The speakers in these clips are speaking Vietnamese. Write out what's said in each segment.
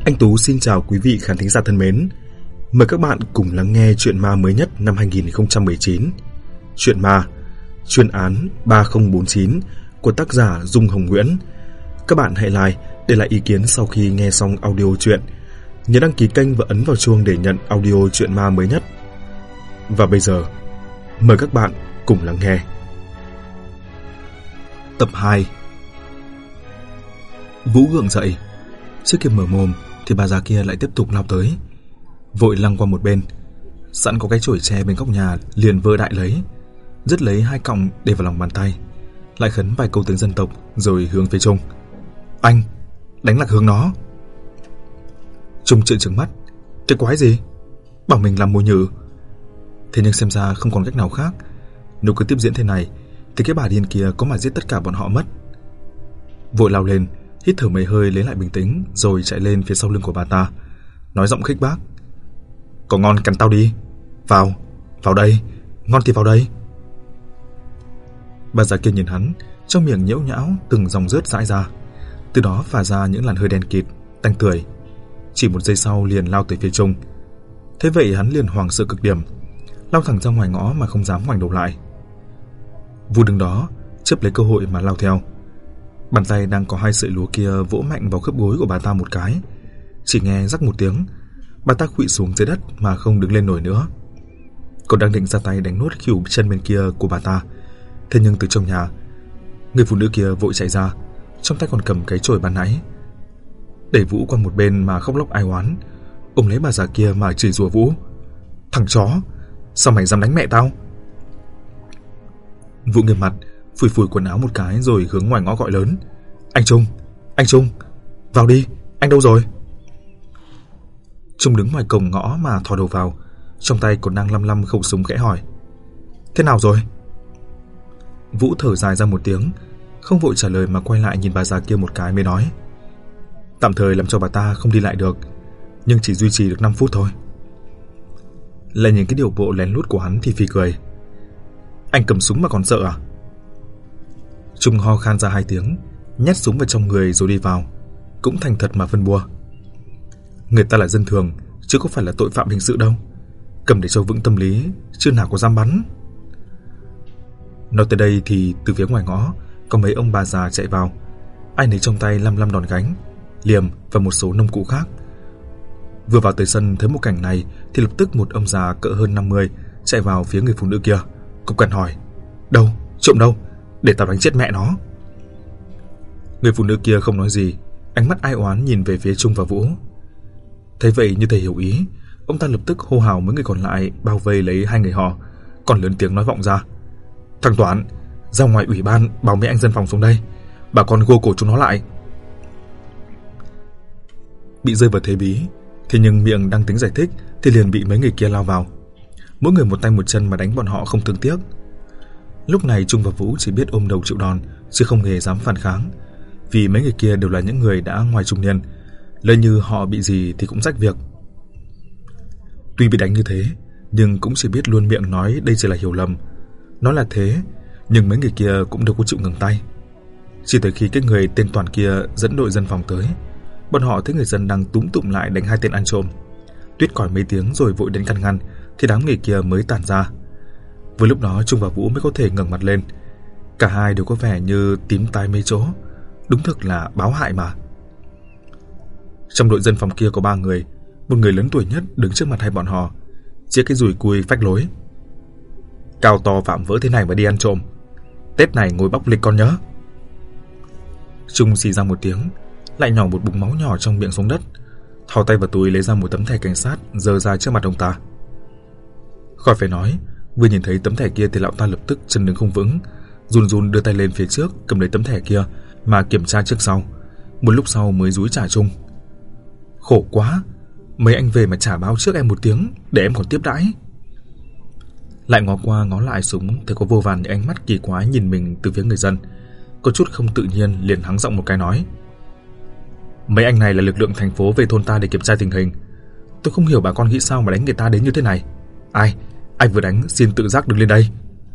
Anh Tú xin chào quý vị khán thính giả thân mến. Mời các bạn cùng lắng nghe truyện ma mới nhất năm 2019. Truyện ma, chuyên án 3049 của tác giả Dung Hồng Nguyễn. Các bạn hãy like để lại ý kiến sau khi nghe xong audio truyện. Nhớ đăng ký kênh và ấn vào chuông để nhận audio truyện ma mới nhất. Và bây giờ, mời các bạn cùng lắng nghe. Tập 2. Vũ gượng dậy. Trước khi mở mồm thì bà già kia lại tiếp tục lao tới. Vội lăng qua một bên. Sẵn có cái chổi tre bên góc nhà, liền vơ đại lấy, dứt lấy 2 cọng để vào lòng bàn tay, lại khấn vài câu tiếng dân tộc rồi hướng phía Trung. Anh, đánh lạc hướng nó. Trung trợn trừng mắt. Cái quái gì? Bảo mình làm mồi nhử. Thế nhưng xem ra không còn cách nào khác. Nếu cứ tiếp diễn thế này thì cái bà điên kia có mà giết tất cả bọn họ mất. Vội lao lên, hít thở mấy hơi lấy lại bình tĩnh, rồi chạy lên phía sau lưng của bà ta, nói giọng khích bác. Có ngon cắn tao đi. Vào đây. Ngon thì vào đây. Bà già kia nhìn hắn, trong miệng nhễu nhão từng dòng rớt rãi ra, từ đó phả ra những làn hơi đen kịt, tanh tưởi. Chỉ một giây sau liền lao tới phía Trung. Thế vậy hắn liền hoảng sợ cực điểm, lao thẳng ra ngoài ngõ mà không dám ngoảnh đầu lại. Vu đứng đó chớp lấy cơ hội mà lao theo. Bàn tay đang có 2 sợi lúa kia vỗ mạnh vào khớp gối của bà ta một cái. Chỉ nghe rắc một tiếng, bà ta khuỵu xuống dưới đất mà không đứng lên nổi nữa. Còn đang định ra tay đánh nốt khỉu chân bên kia của bà ta, thế nhưng từ trong nhà, người phụ nữ kia vội chạy ra, trong tay còn cầm cái chổi ban nãy. Đẩy Vũ qua một bên mà khóc lóc ai oán, ôm lấy bà già kia mà chửi rủa Vũ. Thằng chó, sao mày dám đánh mẹ tao? Vũ nghiêm mặt, phủi phủi quần áo một cái rồi hướng ngoài ngõ gọi lớn. Anh Trung, vào đi, anh đâu rồi? Trung đứng ngoài cổng ngõ mà thò đầu vào, trong tay còn đang lăm khẩu súng khẽ hỏi. Thế nào rồi? Vũ thở dài ra một tiếng, không vội trả lời mà quay lại nhìn bà già kia một cái mới nói. Tạm thời làm cho bà ta không đi lại được, nhưng chỉ duy trì được 5 phút thôi. Lại nhìn cái điệu bộ lén lút của hắn thì phì cười. Anh cầm súng mà còn sợ à? Trung ho khan ra 2 tiếng, nhét súng vào trong người rồi đi vào, cũng thành thật mà phân bua. Người ta là dân thường, chứ có phải là tội phạm hình sự đâu. Cầm để cho vững tâm lý, chứ nào có dám bắn. Nói tới đây thì từ phía ngoài ngõ có mấy ông bà già chạy vào, ai nấy trong tay lăm đòn gánh, liềm và một số nông cụ khác. Vừa vào tới sân thấy một cảnh này thì lập tức một ông già cỡ hơn 50 chạy vào phía người phụ nữ kia, cộc cằn hỏi. Đâu, trộm đâu, để tao đánh chết mẹ nó. Người phụ nữ kia không nói gì, ánh mắt ai oán nhìn về phía Trung và Vũ. Thấy vậy như thể hiểu ý, ông ta lập tức hô hào mấy người còn lại bao vây lấy 2 người họ, còn lớn tiếng nói vọng ra. Thằng Toán, ra ngoài ủy ban báo mấy anh dân phòng xuống đây, bà con gô cổ chúng nó lại. Bị rơi vào thế bí, thế nhưng miệng đang tính giải thích thì liền bị mấy người kia lao vào, mỗi người một tay một chân mà đánh bọn họ không thương tiếc. Lúc này Trung và Vũ chỉ biết ôm đầu chịu đòn, chứ không hề dám phản kháng, vì mấy người kia đều là những người đã ngoài trung niên, lỡ như họ bị gì thì cũng rách việc. Tuy bị đánh như thế, nhưng cũng chỉ biết luôn miệng nói đây chỉ là hiểu lầm. Nói là thế, nhưng mấy người kia cũng đâu có chịu ngừng tay. Chỉ tới khi cái người tên Toàn kia dẫn đội dân phòng tới, bọn họ thấy người dân đang túm tụm lại đánh 2 tên ăn trộm. Tuyết còi mấy tiếng rồi vội đến can ngăn, thì đám người kia mới tản ra. Vừa lúc đó Trung và Vũ mới có thể ngẩng mặt lên. Cả hai đều có vẻ như tím tái mấy chỗ, đúng thực là báo hại mà. Trong đội dân phòng kia có 3 người, một người lớn tuổi nhất đứng trước mặt hai bọn họ, chĩa cái dùi cui phách lối. Cao to phạm vỡ thế này mà đi ăn trộm, Tết này ngồi bóc lịch con nhớ. Trung xì ra một tiếng, lại nhỏ một búng máu nhỏ trong miệng xuống đất, thò tay vào túi lấy ra một tấm thẻ cảnh sát giơ ra trước mặt ông ta. Khỏi phải nói, vừa nhìn thấy tấm thẻ kia thì lão ta lập tức chân đứng không vững, run run đưa tay lên phía trước cầm lấy tấm thẻ kia mà kiểm tra trước sau. Một lúc sau mới dúi trả Trung. Khổ quá, mấy anh về mà chả báo trước em một tiếng để em còn tiếp đãi. Lại ngó qua ngó lại súng thấy có vô vàn những ánh mắt kỳ quái nhìn mình từ phía người dân, có chút không tự nhiên liền hắng giọng một cái nói. Mấy anh này là lực lượng thành phố về thôn ta để kiểm tra tình hình. Tôi không hiểu bà con nghĩ sao mà đánh người ta đến như thế này. Ai vừa đánh xin tự giác đứng lên đây.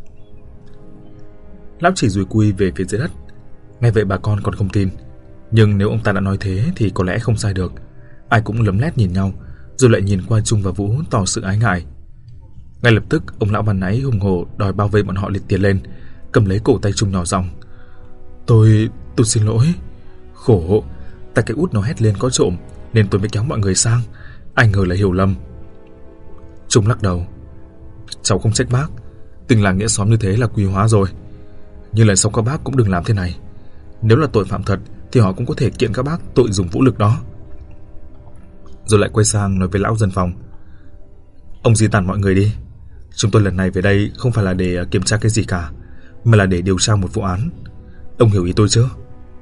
Lão chỉ dùi cui về phía dưới đất. Nghe vậy bà con còn không tin, nhưng nếu ông ta đã nói thế thì có lẽ không sai được. Ai cũng lấm lét nhìn nhau, rồi lại nhìn qua Trung và Vũ tỏ sự ái ngại. Ngay lập tức ông lão ban nãy hùng hổ đòi bao vây bọn họ liệt tiến lên, cầm lấy cổ tay Trung nhỏ giọng: Tôi xin lỗi. Khổ, tại cái út nó hét lên có trộm nên tôi mới kéo mọi người sang, ai ngờ là hiểu lầm. Trung lắc đầu: Cháu không trách bác, tình làng nghĩa xóm như thế là quý hóa rồi. Nhưng lần sau các bác cũng đừng làm thế này. Nếu là tội phạm thật thì họ cũng có thể kiện các bác tội dùng vũ lực đó. Rồi lại quay sang nói với lão dân phòng: Ông di tản mọi người đi. Chúng tôi lần này về đây không phải là để kiểm tra cái gì cả, mà là để điều tra một vụ án. Ông hiểu ý tôi chứ?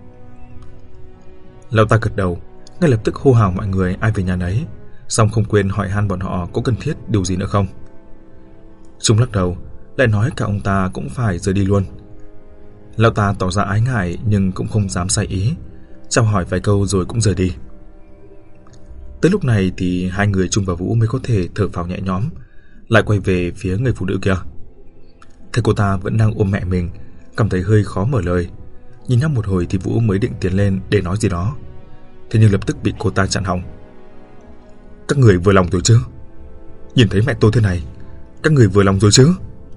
Lão ta gật đầu, ngay lập tức hô hào mọi người ai về nhà nấy, xong không quên hỏi han bọn họ có cần thiết điều gì nữa không. Trung lắc đầu, lại nói cả ông ta cũng phải rời đi luôn. Lão ta tỏ ra ái ngại nhưng cũng không dám sai ý, chào hỏi vài câu rồi cũng rời đi. Tới lúc này thì hai người Trung và Vũ mới có thể thở phào nhẹ nhõm, lại quay về phía người phụ nữ kia. Thấy cô ta vẫn đang ôm mẹ mình, cảm thấy hơi khó mở lời. Nhìn nhau một hồi thì Vũ mới định tiến lên để nói gì đó, thế nhưng lập tức bị cô ta chặn họng. Các người vừa lòng rồi chứ? Nhìn thấy mẹ tôi thế này, các người vừa lòng rồi chứ?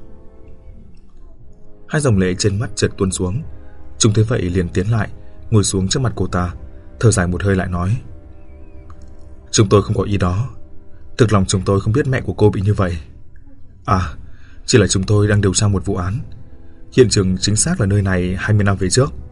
Hai dòng lệ trên mắt chợt tuôn xuống. Trung thấy vậy liền tiến lại, ngồi xuống trước mặt cô ta, thở dài một hơi lại nói: Chúng tôi không có ý đó. Thực lòng chúng tôi không biết mẹ của cô bị như vậy. Chỉ là chúng tôi đang điều tra một vụ án. Hiện trường chính xác là nơi này 20 năm về trước.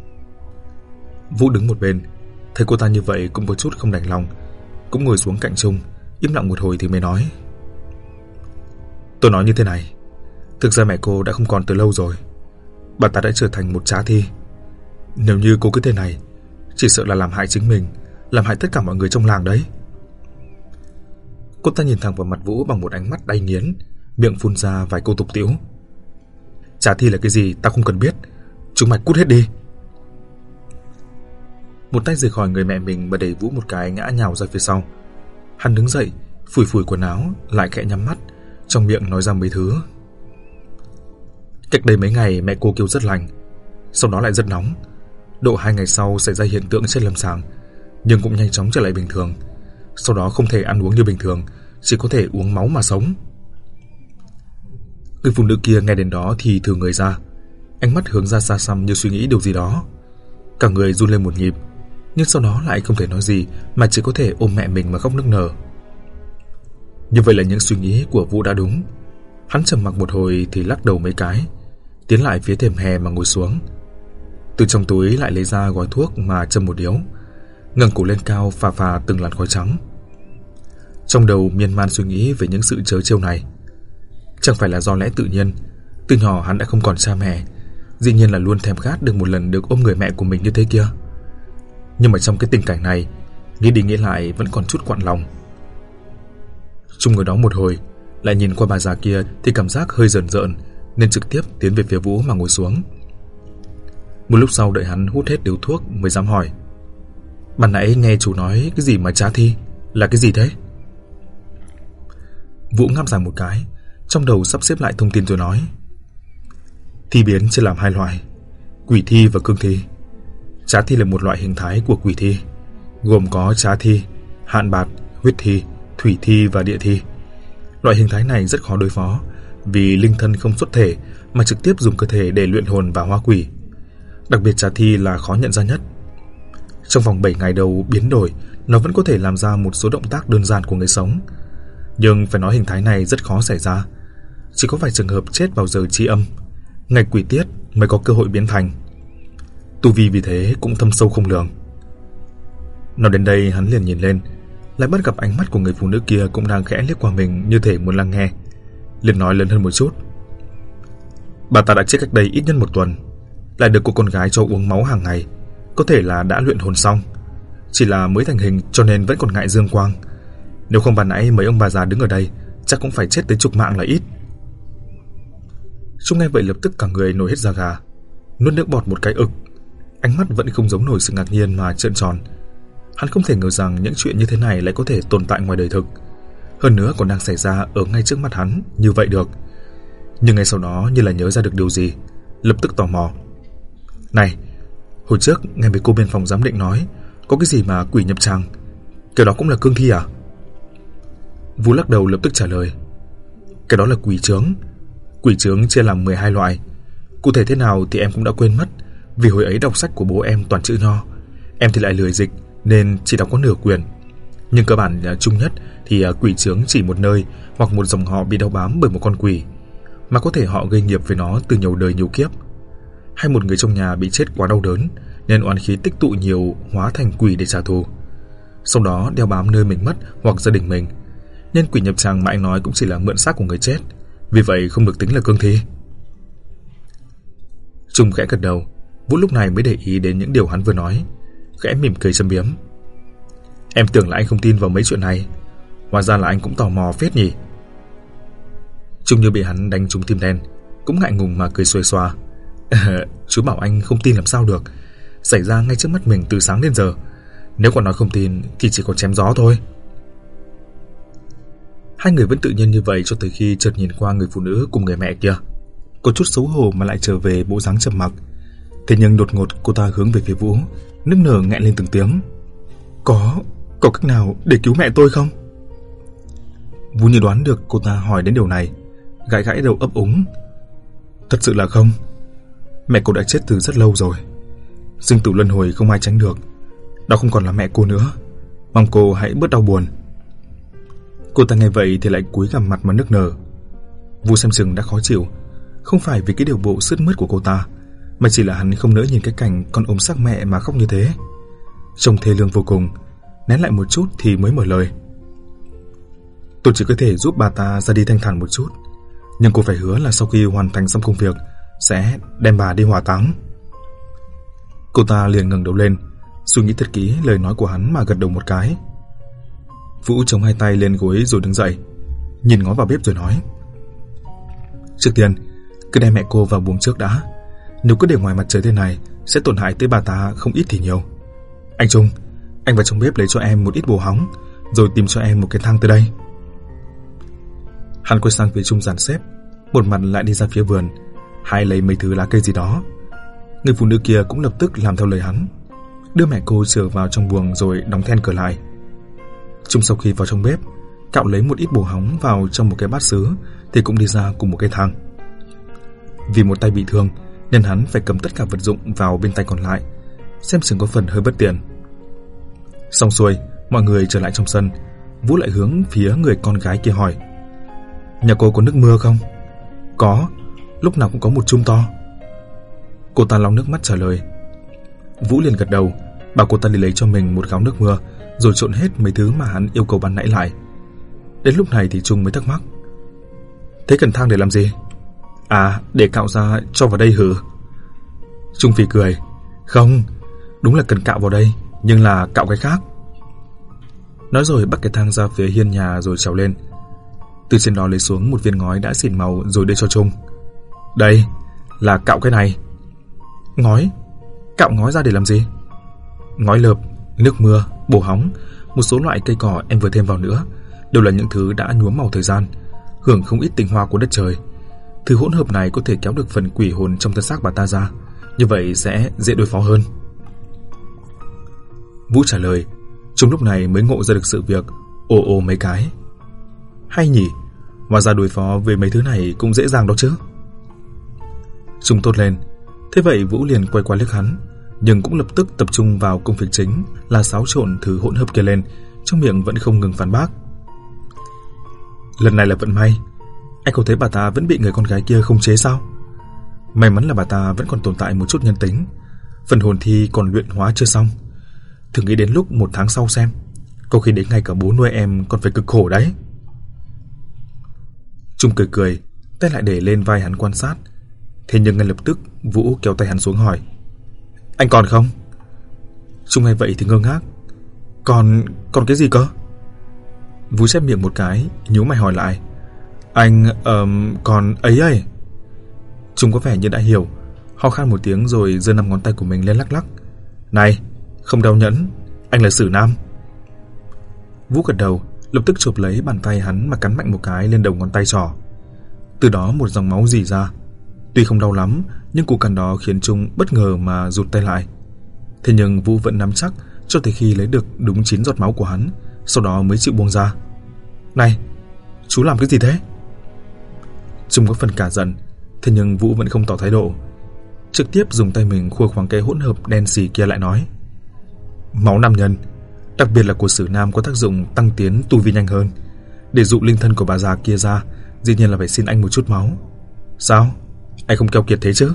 Vũ đứng một bên, thấy cô ta như vậy cũng có chút không đành lòng, cũng ngồi xuống cạnh Trung, im lặng một hồi thì mới nói: Tôi nói như thế này, thực ra mẹ cô đã không còn từ lâu rồi. Bà ta đã trở thành một trá thi. Nếu như cô cứ thế này, chỉ sợ là làm hại chính mình, làm hại tất cả mọi người trong làng đấy. Cô ta nhìn thẳng vào mặt Vũ bằng một ánh mắt đay nghiến, miệng phun ra vài câu tục tĩu: Trá thi là cái gì ta không cần biết, chúng mày cút hết đi. Một tay rời khỏi người mẹ mình và đẩy Vũ một cái ngã nhào ra phía sau. Hắn đứng dậy, phủi phủi quần áo, lại khẽ nhắm mắt, trong miệng nói ra mấy thứ. Cách đây mấy ngày mẹ cô kêu rất lành, sau đó lại rất nóng. Độ 2 ngày sau xảy ra hiện tượng chết lâm sàng, nhưng cũng nhanh chóng trở lại bình thường. Sau đó không thể ăn uống như bình thường, chỉ có thể uống máu mà sống. Người phụ nữ kia nghe đến đó thì thừ người ra, ánh mắt hướng ra xa xăm như suy nghĩ điều gì đó. Cả người run lên một nhịp, nhưng sau đó lại không thể nói gì mà chỉ có thể ôm mẹ mình mà khóc nức nở. Như vậy là những suy nghĩ của Vũ đã đúng. Hắn trầm mặc một hồi thì lắc đầu mấy cái, tiến lại phía thềm hè mà ngồi xuống. Từ trong túi lại lấy ra gói thuốc mà châm một điếu, ngẩng cổ lên cao phà phà từng làn khói trắng. Trong đầu miên man suy nghĩ về những sự trớ trêu này. Chẳng phải là do lẽ tự nhiên, từ nhỏ hắn đã không còn cha mẹ, dĩ nhiên là luôn thèm khát được một lần được ôm người mẹ của mình như thế kia. Nhưng mà trong cái tình cảnh này, nghĩ đi nghĩ lại vẫn còn chút quặn lòng. Trung ngồi đó một hồi, lại nhìn qua bà già kia thì cảm giác hơi rờn rợn, nên trực tiếp tiến về phía Vũ mà ngồi xuống. Một lúc sau đợi hắn hút hết điếu thuốc mới dám hỏi: Ban nãy nghe chú nói cái gì mà trá thi, là cái gì thế? Vũ ngáp dài một cái, trong đầu sắp xếp lại thông tin rồi nói: Thi biến chia làm hai loại, quỷ thi và cương thi. Trá thi là một loại hình thái của quỷ thi, gồm có trá thi, hạn bạt, huyết thi, thủy thi và địa thi. Loại hình thái này rất khó đối phó, vì linh thân không xuất thể mà trực tiếp dùng cơ thể để luyện hồn và hóa quỷ. Đặc biệt trá thi là khó nhận ra nhất. Trong vòng 7 ngày đầu biến đổi, nó vẫn có thể làm ra một số động tác đơn giản của người sống. Nhưng phải nói hình thái này rất khó xảy ra, chỉ có vài trường hợp chết vào giờ chi âm, ngày quỷ tiết mới có cơ hội biến thành. Tu vi vì thế cũng thâm sâu không lường. Nói đến đây hắn liền nhìn lên, lại bắt gặp ánh mắt của người phụ nữ kia cũng đang khẽ liếc qua mình như thể muốn lắng nghe, liền nói lớn hơn một chút: Bà ta đã chết cách đây ít nhất 1 tuần, lại được cô con gái cho uống máu hàng ngày, có thể là đã luyện hồn xong, chỉ là mới thành hình cho nên vẫn còn ngại dương quang. Nếu không ban nãy mấy ông bà già đứng ở đây chắc cũng phải chết tới chục mạng là ít. Trung nghe vậy lập tức cả người nổi hết da gà, nuốt nước bọt một cái ực, ánh mắt vẫn không giấu nổi sự ngạc nhiên mà trợn tròn. Hắn không thể ngờ rằng những chuyện như thế này lại có thể tồn tại ngoài đời thực, hơn nữa còn đang xảy ra ở ngay trước mắt hắn như vậy được. Nhưng ngay sau đó như là nhớ ra được điều gì, lập tức tò mò: Này, hồi trước nghe mấy cô bên phòng giám định nói có cái gì mà quỷ nhập tràng, Cái đó cũng là cương thi à? Vũ lắc đầu lập tức trả lời. Cái đó là quỷ chướng. Quỷ chướng chia làm 12 loại. Cụ thể thế nào thì em cũng đã quên mất, vì hồi ấy đọc sách của bố em toàn chữ nho. Em thì lại lười dịch nên chỉ đọc có nửa quyển. Nhưng cơ bản chung nhất thì quỷ chướng chỉ một nơi hoặc một dòng họ bị đeo bám bởi một con quỷ, mà có thể họ gây nghiệp với nó từ nhiều đời nhiều kiếp. Hay một người trong nhà bị chết quá đau đớn nên oán khí tích tụ nhiều hóa thành quỷ để trả thù, sau đó đeo bám nơi mình mất hoặc gia đình mình. Nên quỷ nhập tràng mà anh nói cũng chỉ là mượn xác của người chết, vì vậy không được tính là cương thi. Trung khẽ gật đầu. Vũ lúc này mới để ý đến những điều hắn vừa nói, khẽ mỉm cười châm biếm. Em tưởng là anh không tin vào mấy chuyện này, hóa ra là anh cũng tò mò phết nhỉ. Trung như bị hắn đánh trúng tim đen, cũng ngại ngùng mà cười xuề xoa. Chú bảo anh không tin làm sao được, xảy ra ngay trước mắt mình từ sáng đến giờ. Nếu còn nói không tin thì chỉ có chém gió thôi. Hai người vẫn tự nhiên như vậy cho tới khi chợt nhìn qua người phụ nữ cùng người mẹ kia, có chút xấu hổ mà lại trở về bộ dáng trầm mặc. Thế nhưng đột ngột cô ta hướng về phía Vũ, nức nở nghẹn lên từng tiếng. Có cách nào để cứu mẹ tôi không? Vũ như đoán được cô ta hỏi đến điều này, gãi gãi đầu ấp úng. Thật sự là không. Mẹ cô đã chết từ rất lâu rồi. Sinh tử luân hồi không ai tránh được. Đó không còn là mẹ cô nữa. Mong cô hãy bớt đau buồn. Cô ta nghe vậy thì lại cúi gằm mặt mà nức nở. Vũ xem chừng đã khó chịu, không phải vì cái điều bộ sướt mướt của cô ta, mà chỉ là hắn không nỡ nhìn cái cảnh con ôm xác mẹ mà khóc như thế. Trông thê lương vô cùng, nén lại một chút thì mới mở lời. Tôi chỉ có thể giúp bà ta ra đi thanh thản một chút, nhưng cô phải hứa là sau khi hoàn thành xong công việc sẽ đem bà đi hỏa táng. Cô ta liền ngẩng đầu lên, suy nghĩ thật kỹ lời nói của hắn mà gật đầu một cái. Vũ chống hai tay lên gối rồi đứng dậy, nhìn ngó vào bếp rồi nói. Trước tiên cứ đem mẹ cô vào buồng trước đã. Nếu cứ để ngoài mặt trời thế này sẽ tổn hại tới bà ta không ít thì nhiều. Anh Trung, anh vào trong bếp lấy cho em một ít bồ hóng, rồi tìm cho em một cái thang tới đây. Hắn quay sang phía Trung dàn xếp, một mặt lại đi ra phía vườn, hay lấy mấy thứ lá cây gì đó. Người phụ nữ kia cũng lập tức làm theo lời hắn, đưa mẹ cô trở vào trong buồng rồi đóng then cửa lại. Trung sau khi vào trong bếp, cạo lấy một ít bồ hóng vào trong một cái bát sứ thì cũng đi ra cùng một cái thang. Vì một tay bị thương nên hắn phải cầm tất cả vật dụng vào bên tay còn lại, xem chừng có phần hơi bất tiện. Xong xuôi, mọi người trở lại trong sân. Vũ lại hướng phía người con gái kia hỏi. Nhà cô có nước mưa không? Có, lúc nào cũng có một chum to. Cô ta lau nước mắt trả lời. Vũ liền gật đầu, bảo cô ta đi lấy cho mình một gáo nước mưa, rồi trộn hết mấy thứ mà hắn yêu cầu ban nãy lại. Đến lúc này thì Trung mới thắc mắc. Thế cần thang để làm gì? À, để cạo ra cho vào đây hử? Trung phì cười. Không, đúng là cần cạo vào đây, nhưng là cạo cái khác. Nói rồi bắt cái thang ra phía hiên nhà rồi trèo lên. Từ trên đó lấy xuống một viên ngói đã xỉn màu rồi đưa cho Trung. Đây, là cạo cái này. Ngói? Cạo ngói ra để làm gì? Ngói lợp, nước mưa, bồ hóng, một số loại cây cỏ em vừa thêm vào nữa, đều là những thứ đã nhuốm màu thời gian, hưởng không ít tinh hoa của đất trời. Thứ hỗn hợp này có thể kéo được phần quỷ hồn trong thân xác bà ta ra, như vậy sẽ dễ đối phó hơn. Vũ trả lời. Trung lúc này mới ngộ ra được sự việc, ồ mấy cái. Hay nhỉ, hóa ra đối phó với mấy thứ này cũng dễ dàng đó chứ. Trung tốt lên. Thế vậy Vũ liền quay qua liếc hắn, nhưng cũng lập tức tập trung vào công việc chính là xáo trộn thứ hỗn hợp kia lên, trong miệng vẫn không ngừng phản bác. Lần này là vận may. Anh không thấy bà ta vẫn bị người con gái kia khống chế sao? May mắn là bà ta vẫn còn tồn tại một chút nhân tính, phần hồn thi còn luyện hóa chưa xong. Thử nghĩ đến lúc 1 tháng sau xem, có khi đến ngay cả bố nuôi em còn phải cực khổ đấy. Trung cười, tay lại để lên vai hắn quan sát. Thế nhưng ngay lập tức Vũ kéo tay hắn xuống hỏi. Anh còn không? Trung nghe vậy thì ngơ ngác. Còn cái gì cơ? Vũ chép miệng một cái, nhíu mày hỏi lại. Anh, còn ấy. Trung có vẻ như đã hiểu, ho khan một tiếng rồi giơ 5 ngón tay của mình lên lắc. Này, không đau nhẫn, anh là Sử Nam. Vũ gật đầu, lập tức chộp lấy bàn tay hắn mà cắn mạnh một cái lên đầu ngón tay trỏ. Từ đó một dòng máu rỉ ra. Tuy không đau lắm, nhưng cú cắn đó khiến Trung bất ngờ mà rụt tay lại. Thế nhưng Vũ vẫn nắm chắc cho tới khi lấy được đúng 9 giọt máu của hắn sau đó mới chịu buông ra. Này, chú làm cái gì thế? Trung có phần cả giận, thế nhưng Vũ vẫn không tỏ thái độ, trực tiếp dùng tay mình khua khoáng cái hỗn hợp đen xì kia lại nói: Máu nam nhân, đặc biệt là của Sử Nam, có tác dụng tăng tiến tu vi nhanh hơn. Để dụ linh thân của bà già kia ra, dĩ nhiên là phải xin anh một chút máu. Sao? Anh không keo kiệt thế chứ?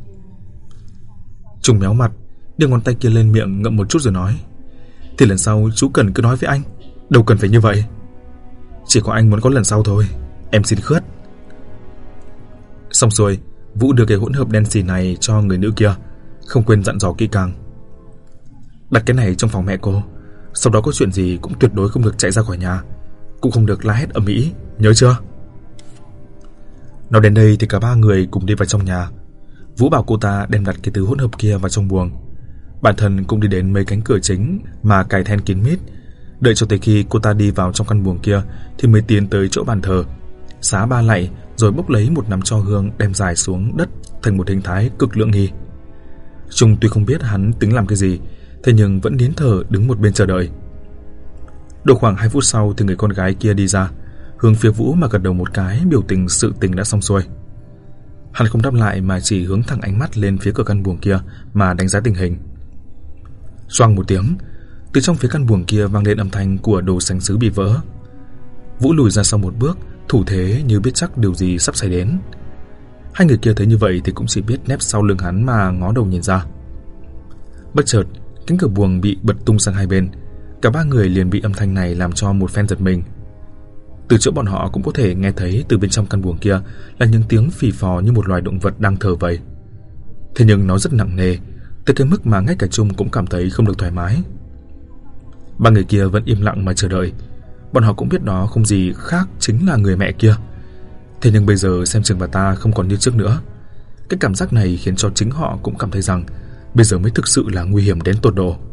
Trung méo mặt, đưa ngón tay kia lên miệng ngậm một chút rồi nói: Thì lần sau chú cần cứ nói với anh, đâu cần phải như vậy. Chỉ có anh muốn có lần sau thôi, em xin khướt. Xong xuôi, Vũ đưa cái hỗn hợp đen xì này cho người nữ kia, không quên dặn dò kỹ càng: Đặt cái này trong phòng mẹ cô, sau đó có chuyện gì cũng tuyệt đối không được chạy ra khỏi nhà, cũng không được la hét ầm ĩ, nhớ chưa? Nói đến đây thì cả ba người cùng đi vào trong nhà. Vũ bảo cô ta đem đặt cái thứ hỗn hợp kia vào trong buồng. Bản thân cũng đi đến mấy cánh cửa chính mà cài then kín mít, đợi cho tới khi cô ta đi vào trong căn buồng kia thì mới tiến tới chỗ bàn thờ, xá ba lạy rồi bốc lấy một nắm tro hương đem dài xuống đất thành một hình thái cực lưỡng nghi. Trung tuy không biết hắn tính làm cái gì, thế nhưng vẫn nín thở đứng một bên chờ đợi. Độ khoảng 2 phút sau thì người con gái kia đi ra, hướng phía Vũ mà gật đầu một cái, biểu tình sự tình đã xong xuôi. Hắn không đáp lại mà chỉ hướng thẳng ánh mắt lên phía cửa căn buồng kia mà đánh giá tình hình. Choang một tiếng, từ trong phía căn buồng kia vang lên âm thanh của đồ sành sứ bị vỡ. Vũ lùi ra sau một bước, thủ thế như biết chắc điều gì sắp xảy đến. Hai người kia thấy như vậy thì cũng chỉ biết nép sau lưng hắn mà ngó đầu nhìn ra. Bất chợt, cánh cửa buồng bị bật tung sang hai bên. Cả ba người liền bị âm thanh này làm cho một phen giật mình. Từ chỗ bọn họ cũng có thể nghe thấy từ bên trong căn buồng kia là những tiếng phì phò như một loài động vật đang thở vậy. Thế nhưng nó rất nặng nề, tới cái mức mà ngay cả Trung cũng cảm thấy không được thoải mái. Ba người kia vẫn im lặng mà chờ đợi. Bọn họ cũng biết đó không gì khác chính là người mẹ kia. Thế nhưng bây giờ xem chừng bà ta không còn như trước nữa. Cái cảm giác này khiến cho chính họ cũng cảm thấy rằng bây giờ mới thực sự là nguy hiểm đến tột độ.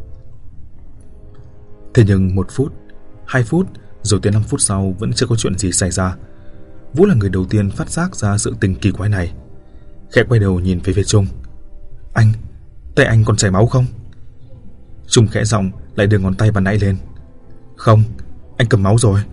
Thế nhưng 1 phút, 2 phút, rồi tới 5 phút sau vẫn chưa có chuyện gì xảy ra. Vũ là người đầu tiên phát giác ra sự tình kỳ quái này. Khẽ quay đầu nhìn về phía Trung. Anh, tay anh còn chảy máu không? Trung khẽ giọng lại đưa ngón tay ban nãy lên. Không, anh cầm máu rồi.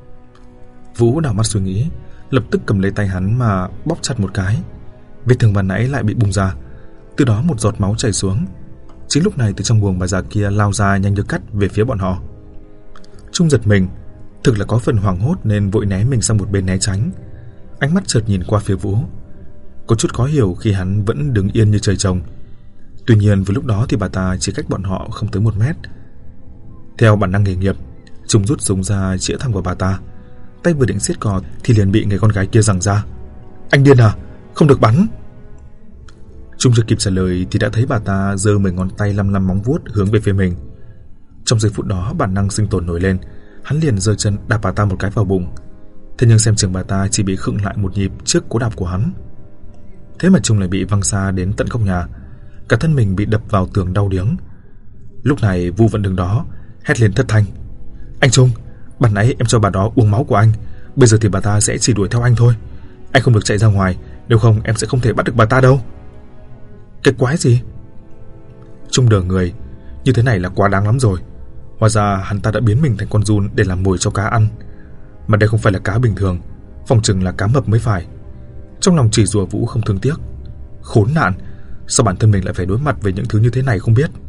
Vũ đảo mắt suy nghĩ, lập tức cầm lấy tay hắn mà bóp chặt một cái. Vết thương ban nãy lại bị bung ra, từ đó một giọt máu chảy xuống. Chính lúc này từ trong buồng bà già kia lao ra nhanh như cắt về phía bọn họ. Trung giật mình, thực là có phần hoảng hốt nên vội né mình sang một bên né tránh. Ánh mắt chợt nhìn qua phía Vũ, có chút khó hiểu khi hắn vẫn đứng yên như trời trồng. Tuy nhiên vừa lúc đó thì bà ta chỉ cách bọn họ không tới 1 mét. Theo bản năng nghề nghiệp, Trung rút súng ra chĩa thẳng vào bà ta. Tay vừa định siết cò thì liền bị người con gái kia giằng ra. Anh điên à, không được bắn. Trung chưa kịp trả lời thì đã thấy bà ta giơ 10 ngón tay lăm lăm móng vuốt hướng về phía mình. Trong giây phút đó bản năng sinh tồn nổi lên, hắn liền giơ chân đạp bà ta một cái vào bụng. Thế nhưng xem chừng bà ta chỉ bị khựng lại một nhịp trước cú đạp của hắn. Thế mà Trung lại bị văng xa đến tận góc nhà, cả thân mình bị đập vào tường đau điếng. Lúc này Vu vẫn đứng đó, hét lên thất thanh. Anh Trung, ban nãy em cho bà đó uống máu của anh, bây giờ thì bà ta sẽ chỉ đuổi theo anh thôi. Anh không được chạy ra ngoài, nếu không em sẽ không thể bắt được bà ta đâu. Cái quái gì? Trung đờ người, như thế này là quá đáng lắm rồi. Hóa ra hắn ta đã biến mình thành con giun để làm mồi cho cá ăn. Mà đây không phải là cá bình thường, phòng chừng là cá mập mới phải. Trong lòng chỉ rủa Vũ không thương tiếc. Khốn nạn, sao bản thân mình lại phải đối mặt với những thứ như thế này không biết.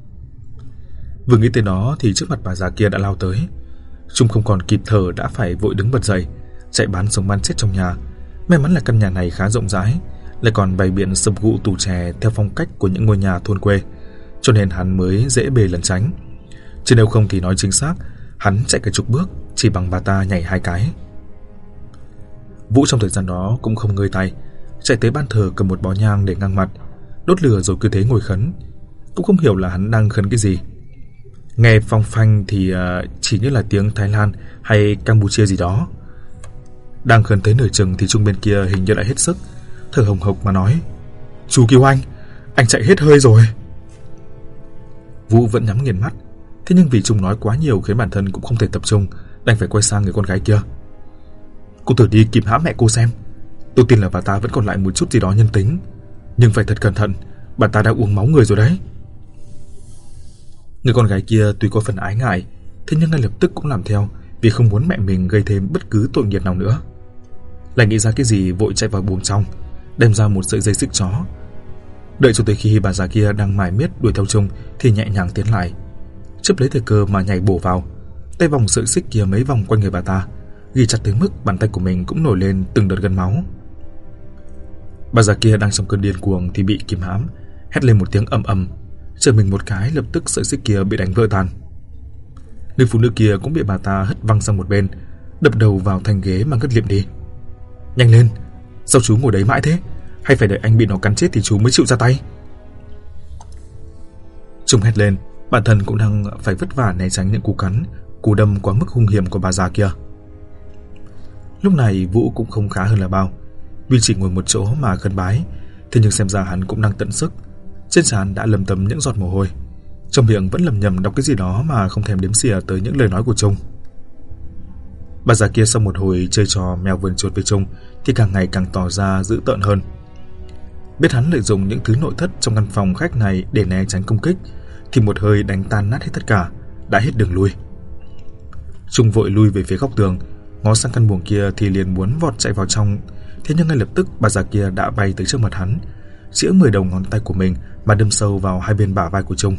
Vừa nghĩ tới đó thì trước mặt bà già kia đã lao tới. Trung không còn kịp thở đã phải vội đứng bật dậy, chạy bán sống bán chết trong nhà. May mắn là căn nhà này khá rộng rãi, lại còn bày biện sập gụ tủ chè theo phong cách của những ngôi nhà thôn quê, cho nên hắn mới dễ bề lẩn tránh. Chứ nếu không thì nói chính xác, hắn chạy cả chục bước chỉ bằng bà ta nhảy 2 cái. Vũ trong thời gian đó cũng không ngơi tay, chạy tới ban thờ cầm một bó nhang để ngang mặt, đốt lửa rồi cứ thế ngồi khấn. Cũng không hiểu là hắn đang khấn cái gì. Nghe phong phanh thì chỉ như là tiếng Thái Lan hay Campuchia gì đó. Đang khấn tới nửa chừng thì Trung bên kia hình như đã hết sức, thở hồng hộc mà nói: Chú cứu anh chạy hết hơi rồi. Vũ vẫn nhắm nghiền mắt, thế nhưng vì Trung nói quá nhiều khiến bản thân cũng không thể tập trung, đành phải quay sang người con gái kia. Cô thử đi kìm hãm mẹ cô xem. Tôi tin là bà ta vẫn còn lại một chút gì đó nhân tính, nhưng phải thật cẩn thận, bà ta đã uống máu người rồi đấy. Người con gái kia tuy có phần ái ngại, thế nhưng ngay lập tức cũng làm theo vì không muốn mẹ mình gây thêm bất cứ tội nghiệp nào nữa. Lại nghĩ ra cái gì vội chạy vào buồng trong, đem ra một sợi dây xích chó. Đợi cho tới khi bà già kia đang mải miết đuổi theo Trung thì nhẹ nhàng tiến lại, chấp lấy thời cơ mà nhảy bổ vào, tay vòng sợi xích kia mấy vòng quanh người bà ta, ghi chặt tới mức bàn tay của mình cũng nổi lên từng đợt gân máu. Bà già kia đang trong cơn điên cuồng thì bị kìm hãm, hét lên một tiếng ầm ầm, trở mình một cái, lập tức sợi xích kia bị đánh vỡ tan. Người phụ nữ kia cũng bị bà ta hất văng sang một bên, đập đầu vào thành ghế mà ngất lịm đi. Nhanh lên, sao chú ngồi đấy mãi thế? Hay phải đợi anh bị nó cắn chết thì chú mới chịu ra tay? Trung hét lên, bản thân cũng đang phải vất vả né tránh những cú cắn, cú đâm quá mức hung hiểm của bà già kia. Lúc này Vũ cũng không khá hơn là bao, vì chỉ ngồi một chỗ mà khấn bái, thế nhưng xem ra hắn cũng đang tận sức, trên trán đã lấm tấm những giọt mồ hôi, trong miệng vẫn lầm nhầm đọc cái gì đó mà không thèm đếm xỉa tới những lời nói của Trung. Bà già kia sau một hồi chơi trò mèo vườn chuột với Trung thì càng ngày càng tỏ ra dữ tợn hơn. Biết hắn lợi dụng những thứ nội thất trong căn phòng khách này để né tránh công kích thì một hơi đánh tan nát hết tất cả, đã hết đường lui. Trung vội lui về phía góc tường, ngó sang căn buồng kia thì liền muốn vọt chạy vào trong, thế nhưng ngay lập tức bà già kia đã bay tới trước mặt hắn, chĩa 10 đầu ngón tay của mình mà đâm sâu vào hai bên bả vai của Trung.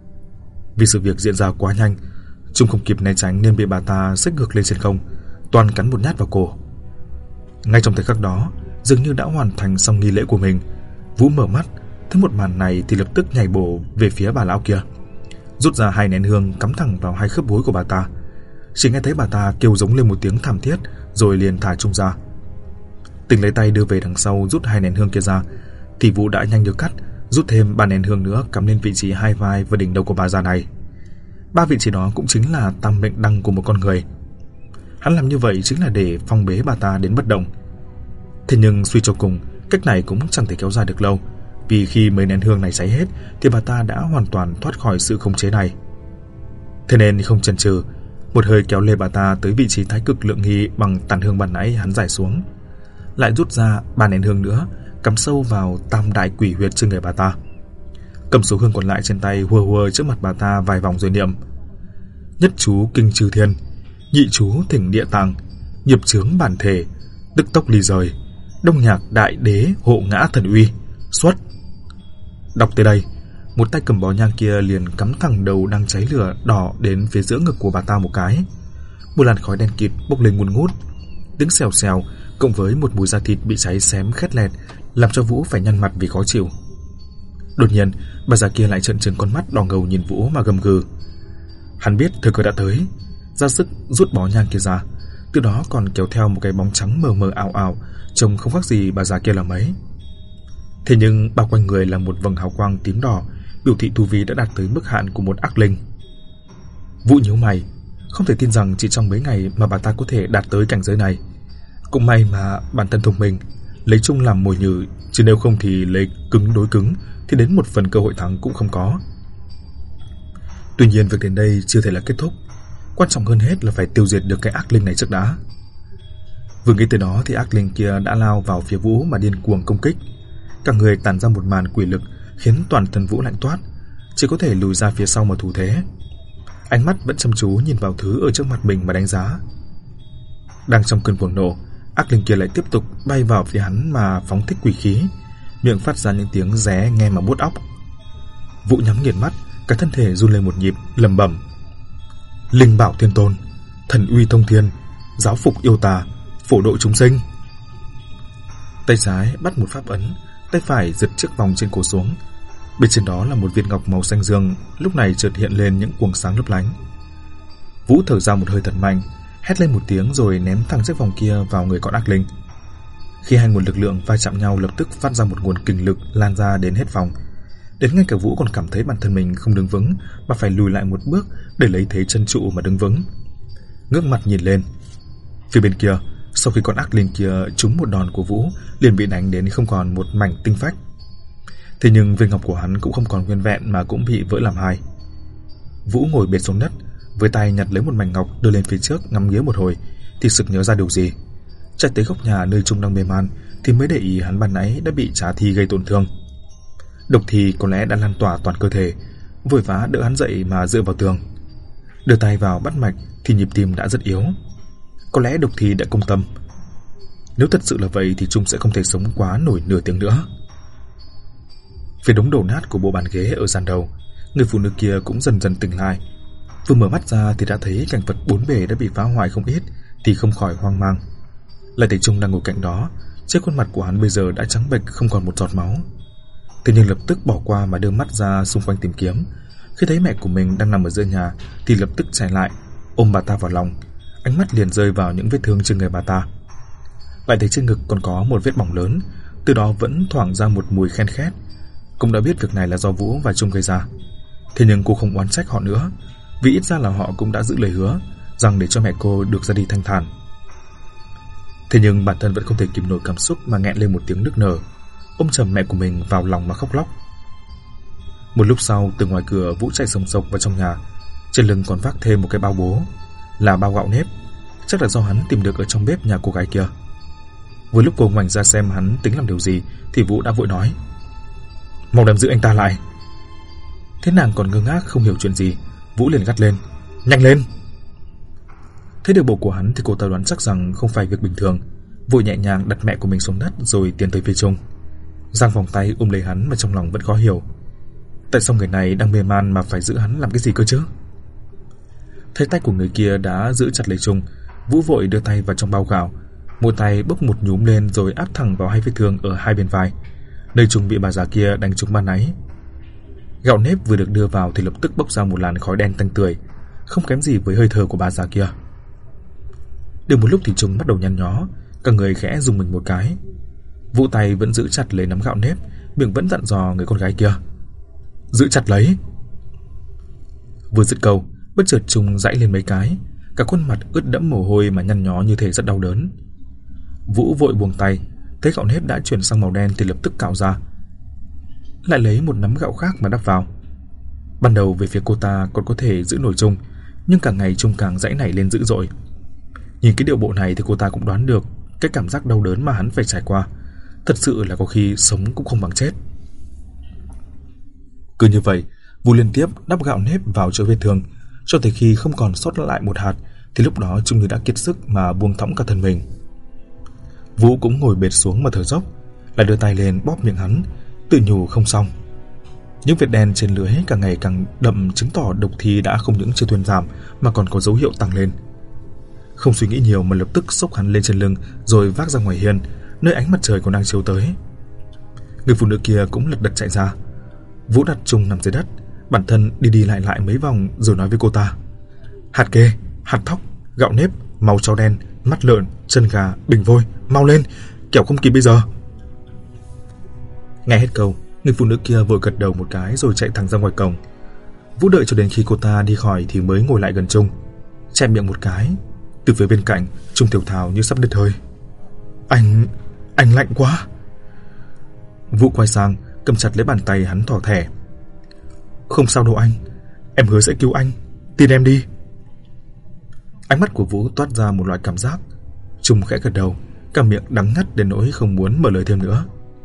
Vì sự việc diễn ra quá nhanh, Trung không kịp né tránh nên bị bà ta xách ngược lên trên không, toàn cắn một nhát vào cổ. Ngay trong thời khắc đó, dường như đã hoàn thành xong nghi lễ của mình, Vũ mở mắt thấy một màn này thì lập tức nhảy bổ về phía bà lão kia, rút ra 2 nén hương cắm thẳng vào 2 khớp gối của bà ta. Chỉ nghe thấy bà ta kêu giống lên một tiếng thảm thiết rồi liền thả Trung ra. Tỉnh lấy tay đưa về đằng sau rút 2 nén hương kia ra thì Vũ đã nhanh như cắt rút thêm 3 nén hương nữa cắm lên vị trí 2 vai và đỉnh đầu của bà già này. 3 vị trí đó cũng chính là tam mệnh đăng của một con người. Hắn làm như vậy chính là để phong bế bà ta đến bất động. Thế nhưng suy cho cùng, cách này cũng chẳng thể kéo dài được lâu, vì khi mấy nén hương này cháy hết thì bà ta đã hoàn toàn thoát khỏi sự khống chế này. Thế nên không chần chừ, một hơi kéo lê bà ta tới vị trí thái cực lượng nghi bằng tàn hương ban nãy hắn giải xuống, lại rút ra 3 nén hương nữa cắm sâu vào tam đại quỷ huyệt trên người bà ta, cầm số hương còn lại trên tay hùa hùa trước mặt bà ta vài vòng rồi niệm: nhất chú kinh chư thiên, nhị chú thỉnh địa tạng, nghiệp chướng bản thể, tức tốc ly rời, đông nhạc đại đế hộ ngã thần uy, xuất. Đọc tới đây, một tay cầm bó nhang kia liền cắm thẳng đầu đang cháy lửa đỏ đến phía giữa ngực của bà ta một cái. Một làn khói đen kịt bốc lên ngùn ngút, tiếng xèo xèo cộng với một mùi da thịt bị cháy xém khét lẹt làm cho Vũ phải nhăn mặt vì khó chịu. Đột nhiên, bà già kia lại trợn trừng con mắt đỏ ngầu nhìn Vũ mà gầm gừ. Hắn biết thời cơ đã tới, ra sức rút bó nhang kia ra, từ đó còn kéo theo một cái bóng trắng mờ mờ ảo ảo, trông không khác gì bà già kia là mấy. Thế nhưng bao quanh người là một vầng hào quang tím đỏ, biểu thị tu vi đã đạt tới mức hạn của một ác linh. Vũ nhíu mày, không thể tin rằng chỉ trong mấy ngày mà bà ta có thể đạt tới cảnh giới này. Cũng may mà bản thân thông minh, lấy Trung làm mồi nhử, chứ nếu không thì lấy cứng đối cứng thì đến một phần cơ hội thắng cũng không có. Tuy nhiên việc đến đây chưa thể là kết thúc, quan trọng hơn hết là phải tiêu diệt được cái ác linh này trước đã. Vừa nghĩ tới đó thì ác linh kia đã lao vào phía Vũ mà điên cuồng công kích. Cả người tản ra một màn quỷ lực khiến toàn thân Vũ lạnh toát, chỉ có thể lùi ra phía sau mà thủ thế. Ánh mắt vẫn chăm chú nhìn vào thứ ở trước mặt mình mà đánh giá. Đang trong cơn cuồng nộ, ác linh kia lại tiếp tục bay vào phía hắn mà phóng thích quỷ khí, miệng phát ra những tiếng ré nghe mà buốt óc. Vũ nhắm nghiền mắt, cả thân thể run lên một nhịp, lẩm bẩm: linh bảo thiên tôn, thần uy thông thiên, giáo phục yêu tà, phổ độ chúng sinh. Tay trái bắt một pháp ấn, tay phải giật chiếc vòng trên cổ xuống. Bên trên đó là một viên ngọc màu xanh dương, lúc này chợt hiện lên những quầng sáng lấp lánh. Vũ thở ra một hơi thật mạnh, hét lên một tiếng rồi ném thẳng chiếc vòng kia vào người con ác linh. Khi hai nguồn lực lượng va chạm nhau, lập tức phát ra một nguồn kình lực lan ra đến hết vòng. Đến ngay cả Vũ còn cảm thấy bản thân mình không đứng vững mà phải lùi lại một bước để lấy thế chân trụ mà đứng vững. Ngước mặt nhìn lên, phía bên kia, sau khi con ác linh kia trúng một đòn của Vũ, liền bị đánh đến không còn một mảnh tinh phách. Thế nhưng viên ngọc của hắn cũng không còn nguyên vẹn mà cũng bị vỡ làm hai. Vũ ngồi bệt xuống đất, với tay nhặt lấy một mảnh ngọc đưa lên phía trước ngắm nghía một hồi thì sực nhớ ra điều gì. Chạy tới góc nhà nơi Trung đang mê man thì mới để ý hắn ban nãy đã bị trá thi gây tổn thương. Độc thì có lẽ đã lan tỏa toàn cơ thể, vội vã đỡ hắn dậy mà dựa vào tường. đưa tay vào bắt mạch thì nhịp tim đã rất yếu. Có lẽ độc thi đã công tâm. Nếu thật sự là vậy thì Trung sẽ không thể sống quá nổi nửa tiếng nữa. Phía đống đổ nát của bộ bàn ghế ở gian đầu, người phụ nữ kia cũng dần dần tỉnh lại. Vừa mở mắt ra thì đã thấy cảnh vật bốn bề đã bị phá hoại không ít, thì không khỏi hoang mang. Lại thấy Trung đang ngồi cạnh đó, trên khuôn mặt của hắn bây giờ đã trắng bệch không còn một giọt máu. Thế nhưng lập tức bỏ qua mà đưa mắt ra xung quanh tìm kiếm. Khi thấy mẹ của mình đang nằm ở giữa nhà thì lập tức chạy lại, ôm bà ta vào lòng. Ánh mắt liền rơi vào những vết thương trên người bà ta. Lại thấy trên ngực còn có một vết bỏng lớn, từ đó vẫn thoảng ra một mùi khen khét. Cũng đã biết việc này là do Vũ và Trung gây ra. Thế nhưng cô không oán trách họ nữa, vì ít ra là họ cũng đã giữ lời hứa rằng để cho mẹ cô được ra đi thanh thản. Thế nhưng bản thân vẫn không thể kìm nổi cảm xúc mà nghẹn lên một tiếng nức nở, ôm chầm mẹ của mình vào lòng mà khóc lóc. Một lúc sau, từ ngoài cửa Vũ chạy sồng sộc vào trong nhà, trên lưng còn vác thêm một cái bao bố, là bao gạo nếp, chắc là do hắn tìm được ở trong bếp nhà cô gái kia. Vừa lúc cô ngoảnh ra xem hắn tính làm điều gì thì Vũ đã vội nói: "Mau đem giữ anh ta lại." Thế nàng còn ngơ ngác không hiểu chuyện gì, Vũ liền gắt lên: "Nhanh lên!" Thấy được bộ của hắn thì cô ta đoán chắc rằng không phải việc bình thường, vội nhẹ nhàng đặt mẹ của mình xuống đất rồi tiến tới phía Trung. Giang vòng tay ôm lấy hắn mà trong lòng vẫn khó hiểu, tại sao người này đang mê man mà phải giữ hắn làm cái gì cơ chứ? Thấy tay của người kia đã giữ chặt lấy Trung, Vũ vội đưa tay vào trong bao gạo, một tay bốc một nhúm lên rồi áp thẳng vào hai vết thương ở hai bên vai, nơi Trung bị bà già kia đánh trúng ban nãy. Gạo nếp vừa được đưa vào thì lập tức bốc ra một làn khói đen tanh tưởi, không kém gì với hơi thở của bà già kia. Được một lúc thì Trung bắt đầu nhăn nhó, cả người khẽ rùng mình một cái. Vũ tay vẫn giữ chặt lấy nắm gạo nếp, miệng vẫn dặn dò người con gái kia: "Giữ chặt lấy." Vừa dứt câu, bất chợt Trung giãy lên mấy cái, cả khuôn mặt ướt đẫm mồ hôi mà nhăn nhó như thể rất đau đớn. Vũ vội buông tay, thấy gạo nếp đã chuyển sang màu đen thì lập tức cạo ra, lại lấy một nắm gạo khác mà đắp vào. Ban đầu về phía cô ta còn có thể giữ nổi Trung, nhưng càng ngày Trung càng giãy nảy lên dữ dội. Nhìn cái điệu bộ này thì cô ta cũng đoán được cái cảm giác đau đớn mà hắn phải trải qua, thật sự là có khi sống cũng không bằng chết. Cứ như vậy, Vũ liên tiếp đắp gạo nếp vào chỗ vết thương, cho tới khi không còn sót lại một hạt thì lúc đó Trung như đã kiệt sức mà buông thõng cả thân mình. Vũ cũng ngồi bệt xuống mà thở dốc, lại đưa tay lên bóp miệng hắn, tự nhủ không xong. Những vết đen trên lưỡi càng ngày càng đậm, chứng tỏ độc thi đã không những chưa thuyên giảm mà còn có dấu hiệu tăng lên. Không suy nghĩ nhiều mà lập tức xốc hắn lên trên lưng rồi vác ra ngoài hiên, nơi ánh mặt trời còn đang chiếu tới. Người phụ nữ kia cũng lật đật chạy ra. Vũ đặt Trung nằm dưới đất, bản thân đi đi lại lại mấy vòng rồi nói với cô ta: "Hạt kê, hạt thóc, gạo nếp, màu cháo đen, mắt lợn, chân gà, bình vôi, mau lên, kẻo không kịp bây giờ." Nghe hết câu, người phụ nữ kia vội gật đầu một cái rồi chạy thẳng ra ngoài cổng. Vũ đợi cho đến khi cô ta đi khỏi thì mới ngồi lại gần Trung, che miệng một cái. Từ phía bên cạnh, Trung thều thào như sắp đứt hơi: Anh lạnh quá." Vũ quay sang, cầm chặt lấy bàn tay hắn thỏ thẻ: "Không sao đâu anh, em hứa sẽ cứu anh, tin em đi." Ánh mắt của Vũ toát ra một loại cảm giác. Trung khẽ gật đầu, cả miệng đắng ngắt đến nỗi không muốn mở lời thêm nữa.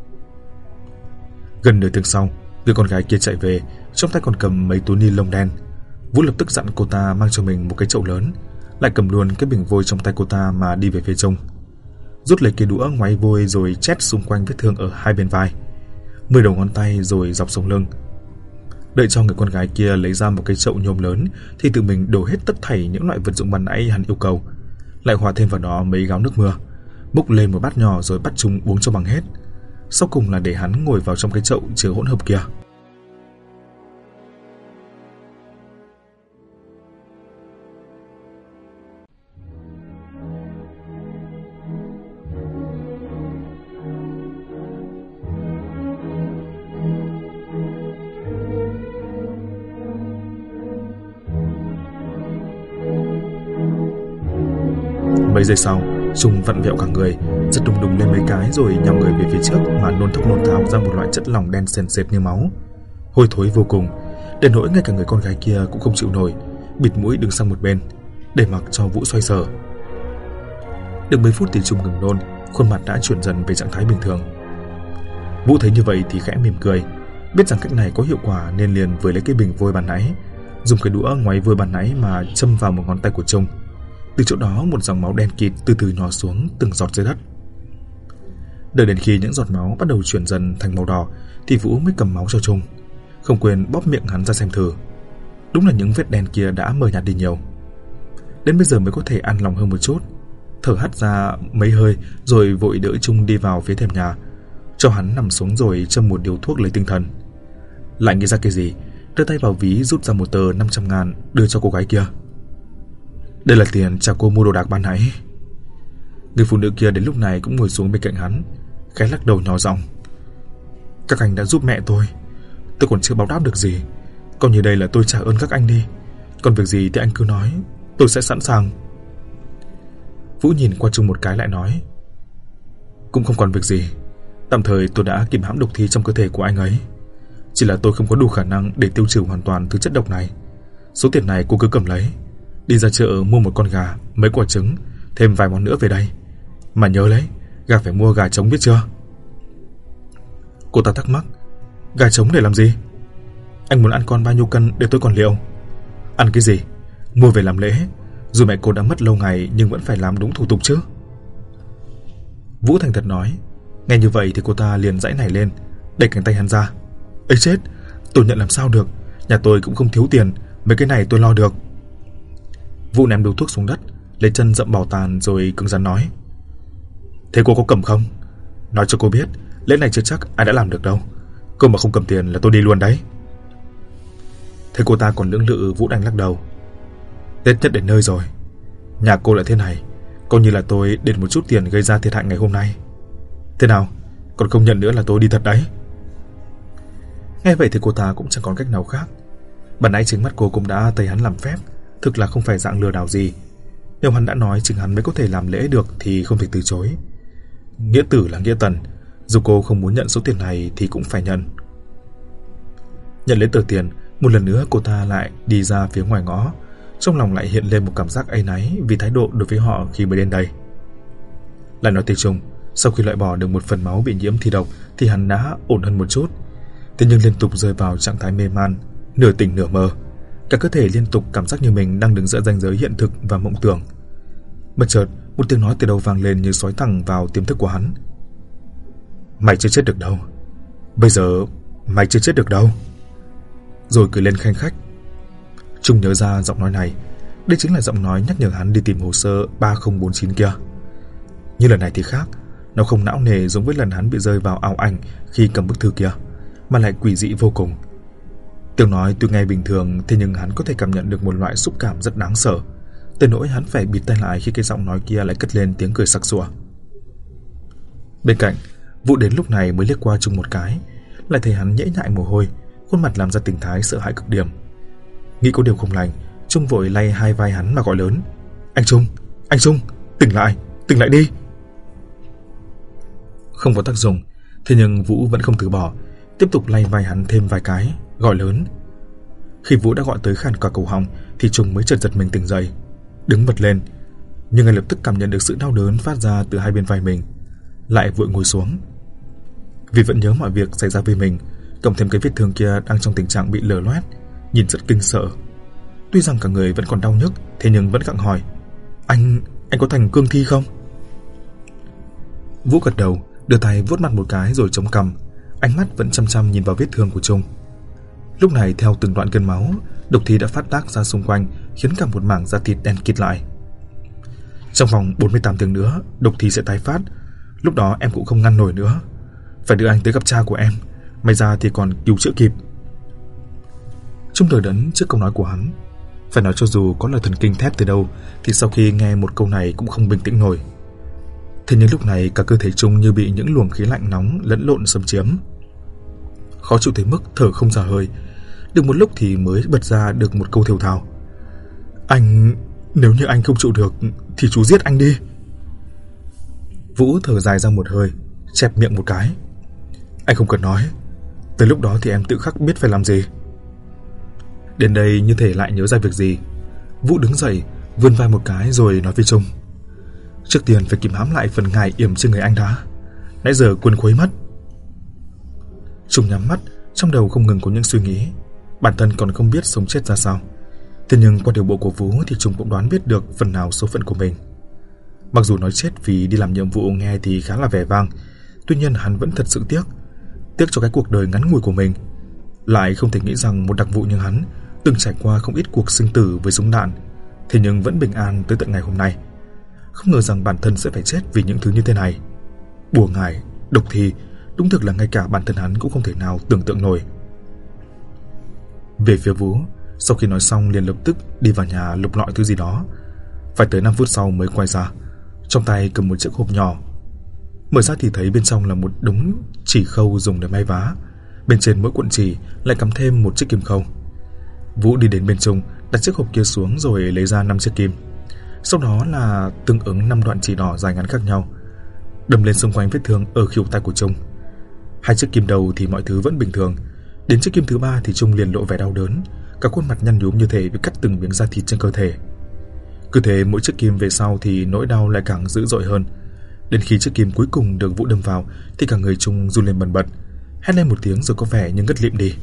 Gần nửa tiếng sau, người con gái kia chạy về, trong tay còn cầm mấy túi ni lông đen. Vũ lập tức dặn cô ta mang cho mình một cái chậu lớn, lại cầm luôn cái bình vôi trong tay cô ta mà đi về phía Trung. Rút lấy cái đũa ngoáy vôi rồi chét xung quanh vết thương ở hai bên vai, 10 đầu ngón tay rồi dọc sống lưng. Đợi cho người con gái kia lấy ra một cái chậu nhôm lớn thì tự mình đổ hết tất thảy những loại vật dụng ban nãy hắn yêu cầu, lại hòa thêm vào đó mấy gáo nước mưa, múc lên một bát nhỏ rồi bắt Trung uống cho bằng hết. Sau cùng là để hắn ngồi vào trong cái chậu chứa hỗn hợp kia. Mấy giây sau, Trung vặn vẹo cả người, giật đùng đùng lên mấy cái rồi nhào người về phía trước mà nôn thốc nôn tháo ra một loại chất lỏng đen sền sệt như máu, hôi thối vô cùng, đến nỗi ngay cả người con gái kia cũng không chịu nổi, bịt mũi đứng sang một bên, để mặc cho Vũ xoay sở. Được mấy phút thì Trung ngừng nôn, khuôn mặt đã chuyển dần về trạng thái bình thường. Vũ thấy như vậy thì khẽ mỉm cười, biết rằng cách này có hiệu quả nên liền vừa lấy cái bình vôi ban nãy, dùng cái đũa ngoáy vừa bàn nãy mà châm vào một ngón tay của Trung. Từ chỗ đó một dòng máu đen kịt từ từ nhỏ xuống từng giọt dưới đất. Đợi đến khi những giọt máu bắt đầu chuyển dần thành màu đỏ thì Vũ mới cầm máu cho Trung, không quên bóp miệng hắn ra xem thử. Đúng là những vết đen kia đã mờ nhạt đi nhiều. Đến bây giờ mới có thể an lòng hơn một chút. Thở hắt ra mấy hơi rồi vội đỡ Trung đi vào phía thềm nhà, cho hắn nằm xuống rồi châm một điếu thuốc lấy tinh thần. Lại nghĩ ra cái gì, đưa tay vào ví rút ra một tờ 500.000 đưa cho cô gái kia. Đây là tiền cha cô mua đồ đạc ban nãy. Người phụ nữ kia đến lúc này cũng ngồi xuống bên cạnh hắn, khẽ lắc đầu nhỏ giọng. Các anh đã giúp mẹ tôi còn chưa báo đáp được gì. Còn như đây là tôi trả ơn các anh đi. Còn việc gì thì anh cứ nói, tôi sẽ sẵn sàng. Vũ nhìn qua Trung một cái lại nói. Cũng không còn việc gì. Tạm thời tôi đã kìm hãm độc thi trong cơ thể của anh ấy. Chỉ là tôi không có đủ khả năng để tiêu trừ hoàn toàn thứ chất độc này. Số tiền này cô cứ cầm lấy, đi ra chợ mua một con gà, mấy quả trứng, thêm vài món nữa về đây. Mà nhớ lấy, gà phải mua gà trống biết chưa? Cô ta thắc mắc. Gà trống để làm gì? Anh muốn ăn con bao nhiêu cân để tôi còn liệu? Ăn cái gì? Mua về làm lễ. Dù mẹ cô đã mất lâu ngày nhưng vẫn phải làm đúng thủ tục chứ. Vũ thành thật nói. Nghe như vậy thì cô ta liền giãy nảy lên, đẩy cánh tay hắn ra. Ấy chết, tôi nhận làm sao được. Nhà tôi cũng không thiếu tiền, mấy cái này tôi lo được. Vũ ném điếu thuốc xuống đất, lấy chân dậm bảo tàn rồi cứng rắn nói. Thế cô có cầm không? Nói cho cô biết, lễ này chưa chắc ai đã làm được đâu. Cô mà không cầm tiền là tôi đi luôn đấy. Thế cô ta còn lưỡng lự, Vũ đành lắc đầu. Tết nhất đến nơi rồi. Nhà cô lại thế này, coi như là tôi đền một chút tiền gây ra thiệt hại ngày hôm nay. Thế nào, còn không nhận nữa là tôi đi thật đấy. Nghe vậy thì cô ta cũng chẳng còn cách nào khác. Ban nãy chính mắt cô cũng đã thấy hắn làm phép, thực là không phải dạng lừa đảo gì. Nếu hắn đã nói chính hắn mới có thể làm lễ được thì không thể từ chối. Nghĩa tử là nghĩa tần, dù cô không muốn nhận số tiền này thì cũng phải nhận. Nhận lấy tờ tiền, một lần nữa cô ta lại đi ra phía ngoài ngõ, trong lòng lại hiện lên một cảm giác áy náy vì thái độ đối với họ khi mới đến đây. Lại nói tới Trung, sau khi loại bỏ được một phần máu bị nhiễm thi độc thì hắn đã ổn hơn một chút. Thế nhưng liên tục rơi vào trạng thái mê man, nửa tỉnh nửa mơ. Cả cơ thể liên tục cảm giác như mình đang đứng giữa ranh giới hiện thực và mộng tưởng. Bất chợt, một tiếng nói từ đầu vang lên như xói thẳng vào tiềm thức của hắn. Mày chưa chết được đâu. Bây giờ mày chưa chết được đâu. Rồi cười lên khanh khách. Trung nhớ ra giọng nói này. Đây chính là giọng nói nhắc nhở hắn đi tìm hồ sơ 3049 kia. Như lần này thì khác, nó không não nề giống với lần hắn bị rơi vào ảo ảnh khi cầm bức thư kia, mà lại quỷ dị vô cùng. Tiếng nói tuy nghe bình thường, thế nhưng hắn có thể cảm nhận được một loại xúc cảm rất đáng sợ, tới nỗi hắn phải bịt tai lại khi cái giọng nói kia lại cất lên tiếng cười sặc sụa. Bên cạnh, Vũ đến lúc này mới liếc qua Trung một cái, lại thấy hắn nhễ nhại mồ hôi, khuôn mặt làm ra tình thái sợ hãi cực điểm. Nghĩ có điều không lành, Trung vội lay hai vai hắn mà gọi lớn. Anh Trung, tỉnh lại đi. Không có tác dụng, thế nhưng Vũ vẫn không từ bỏ, tiếp tục lay vai hắn thêm vài cái, gọi lớn. Khi Vũ đã gọi tới khàn cả cổ họng thì Trung mới chợt giật mình tỉnh dậy, đứng bật lên, nhưng ngay lập tức cảm nhận được sự đau đớn phát ra từ hai bên vai mình, lại vội ngồi xuống. Vì vẫn nhớ mọi việc xảy ra với mình, cộng thêm cái vết thương kia đang trong tình trạng bị lở loét, nhìn rất kinh sợ. Tuy rằng cả người vẫn còn đau nhức, thế nhưng vẫn gặng hỏi. Anh có thành cương thi không? Vũ gật đầu, đưa tay vuốt mặt một cái rồi chống cằm, ánh mắt vẫn chăm chăm nhìn vào vết thương của Trung. Lúc này theo từng đoạn cơn máu, độc thi đã phát tác ra xung quanh, khiến cả một mảng da thịt đen kịt lại. Trong vòng 48 tiếng nữa, độc thi sẽ tái phát. Lúc đó em cũng không ngăn nổi nữa. Phải đưa anh tới gặp cha của em, may ra thì còn cứu chữa kịp. Trung đờ đẫn trước câu nói của hắn. Phải nói cho dù có là thần kinh thép từ đâu thì sau khi nghe một câu này cũng không bình tĩnh nổi. Thế nhưng lúc này cả cơ thể Trung như bị những luồng khí lạnh nóng lẫn lộn xâm chiếm. Khó chịu tới mức thở không ra hơi. Được một lúc thì mới bật ra được một câu thều thào. Nếu như anh không chịu được thì chú giết anh đi. Vũ thở dài ra một hơi, chẹp miệng một cái. Anh không cần nói, tới lúc đó thì em tự khắc biết phải làm gì. Đến đây như thể lại nhớ ra việc gì, Vũ đứng dậy, vươn vai một cái rồi nói với Trung. Trước tiên phải kìm hãm lại phần ngài yểm trên người anh đã. Nãy giờ quên khuấy mất. Trung nhắm mắt, trong đầu không ngừng có những suy nghĩ. Bản thân còn không biết sống chết ra sao, Thế nhưng qua điều bộ của Vũ thì Trung cũng đoán biết được phần nào số phận của mình. Mặc dù nói chết vì đi làm nhiệm vụ nghe thì khá là vẻ vang, tuy nhiên hắn vẫn thật sự tiếc cho cái cuộc đời ngắn ngủi của mình. Lại không thể nghĩ rằng một đặc vụ như hắn từng trải qua không ít cuộc sinh tử với súng đạn, thế nhưng vẫn bình an tới tận ngày hôm nay. Không ngờ rằng bản thân sẽ phải chết vì những thứ như thế này. Bùa ngải, độc thi, đúng thực là ngay cả bản thân hắn cũng không thể nào tưởng tượng nổi. Về phía Vũ, sau khi nói xong liền lập tức đi vào nhà lục lọi thứ gì đó. Phải tới 5 phút sau mới quay ra, trong tay cầm một chiếc hộp nhỏ. Mở ra thì thấy bên trong là một đống chỉ khâu dùng để may vá. Bên trên mỗi cuộn chỉ lại cắm thêm một chiếc kim khâu. Vũ đi đến bên Trung, đặt chiếc hộp kia xuống rồi lấy ra 5 chiếc kim. Sau đó là tương ứng 5 đoạn chỉ đỏ dài ngắn khác nhau, đâm lên xung quanh vết thương ở khuỷu tay của Trung. 2 chiếc kim đầu thì mọi thứ vẫn bình thường, đến chiếc kim thứ 3 thì Trung liền lộ vẻ đau đớn, cả khuôn mặt nhăn nhúm như thể bị cắt từng miếng da thịt trên cơ thể. Cứ thế mỗi chiếc kim về sau thì nỗi đau lại càng dữ dội hơn. Đến khi chiếc kim cuối cùng được Vũ đâm vào thì cả người Trung run lên bần bật, hét lên một tiếng rồi có vẻ như ngất lịm đi.